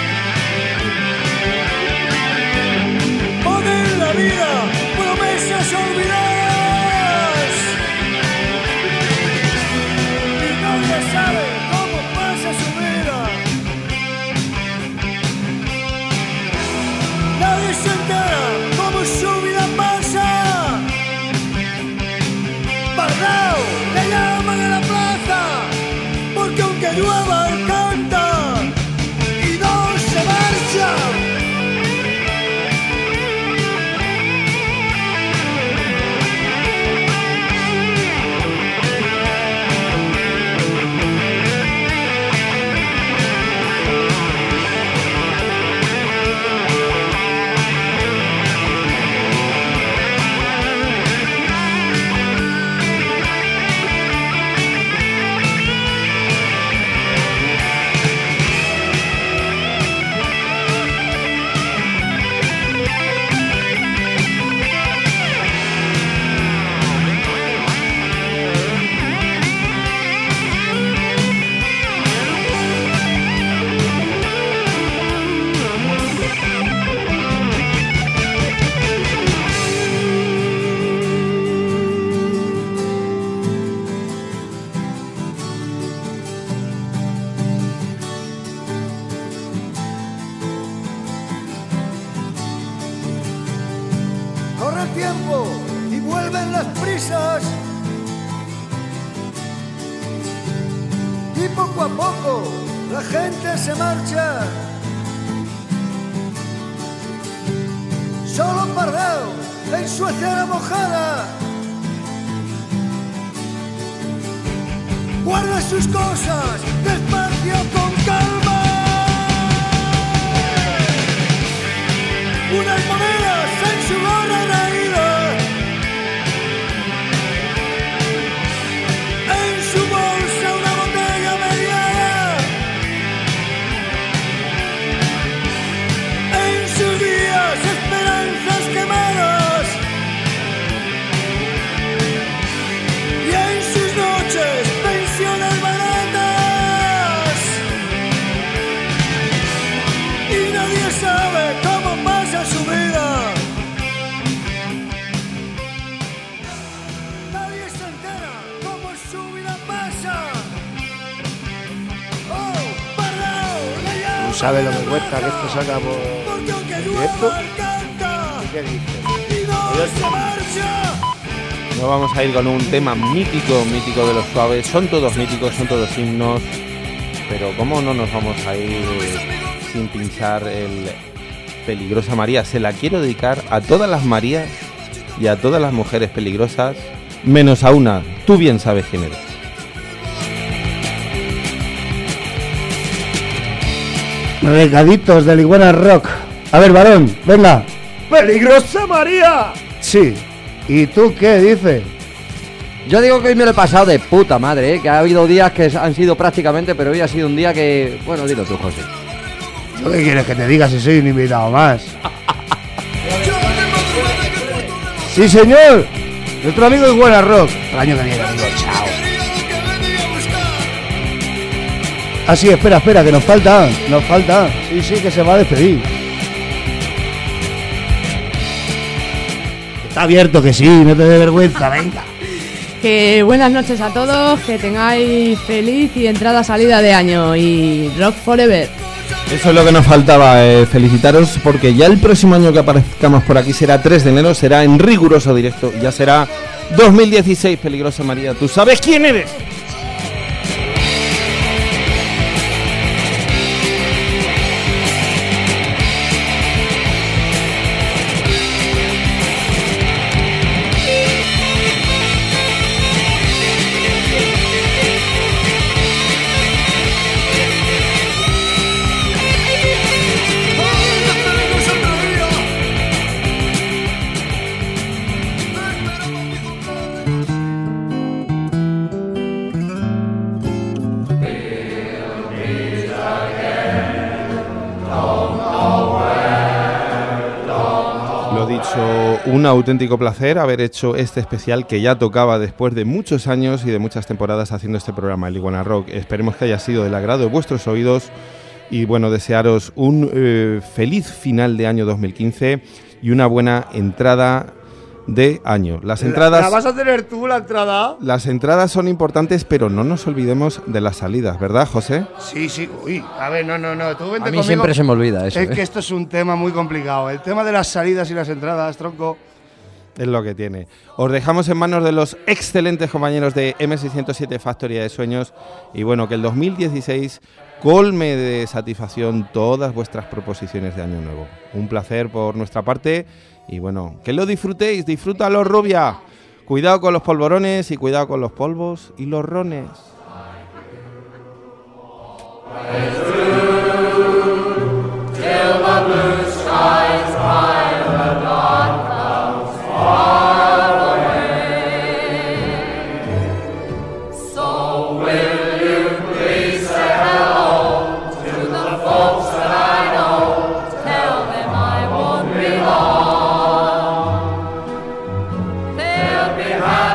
pone en la vida promesas olvidadas y nadie sabe cómo pasa su vida. Nadie se entera cómo su vida pasa. Pardao le llaman a la plaza, porque aunque llueva él canta y no se marcha. Corre el tiempo y vuelven las prisas y poco a poco la gente se marcha. Solo Pardao en su acera mojada guarda sus cosas despacio con calma. Unas monedas en su gorra raída, en su bolsa una botella mediana, en sus días esperanzas quemadas y en sus noches pensiones baratas. Y nadie sabe cómo pasa su vida. Nadie se entera cómo su vida pasa. Oh, Pardao le llama. ¿Tú sabes lo que cuesta que esto salga por directo? ¿Y qué dices? Y no se marcha. Nos vamos a ir con un tema mítico, mítico de los Suaves. Son todos míticos, son todos himnos. Pero ¿cómo no nos vamos a ir sin pinchar el Peligrosa María? Se la quiero dedicar a todas las Marías y a todas las mujeres peligrosas, menos a una. Tú bien sabes quién eres. Recaditos del Iguana Rock. A ver, varón, venga. ¡Peligrosa María! Sí. ¿Y tú qué dices? Yo digo que hoy me lo he pasado de puta madre, ¿eh? Que ha habido días que han sido prácticamente, pero hoy ha sido un día que... Bueno, dilo tú, José. ¿Yo qué quieres que te diga si soy un invitado más? Sí, señor. Nuestro amigo Iguana Rock. El año que viene, amigo. Chao. Ah, sí, espera, espera, que nos falta. Nos falta. Sí, sí, que se va a despedir. está abierto, que sí, no te dé vergüenza, venga. Que buenas noches a todos, que tengáis feliz y entrada salida de año y Rock Forever. Eso es lo que nos faltaba, eh, felicitaros porque ya el próximo año que aparezcamos por aquí será tres de enero, será en riguroso directo, ya será dos mil dieciséis, Peligrosa María, ¿tú sabes quién eres? Un auténtico placer haber hecho este especial que ya tocaba después de muchos años y de muchas temporadas haciendo este programa, el Iguana Rock. Esperemos que haya sido del agrado de vuestros oídos y bueno, desearos un eh, feliz final de año dos mil quince y una buena entrada de año. Las entradas... ¿La vas a tener tú, la entrada? Las entradas son importantes, pero no nos olvidemos de las salidas, ¿verdad, José? Sí, sí. Uy, a ver, no, no, no. Tú vente a mí conmigo. siempre se me olvida eso. Es ¿eh? que esto es un tema muy complicado. El tema de las salidas y las entradas, tronco. Es lo que tiene. Os dejamos en manos de los excelentes compañeros de eme seiscientos siete Factoría de Sueños y bueno, que el dos mil dieciséis colme de satisfacción todas vuestras proposiciones de año nuevo. Un placer por nuestra parte y bueno, que lo disfrutéis, disfrútalo, rubia. Cuidado con los polvorones y cuidado con los polvos y los rones. Behind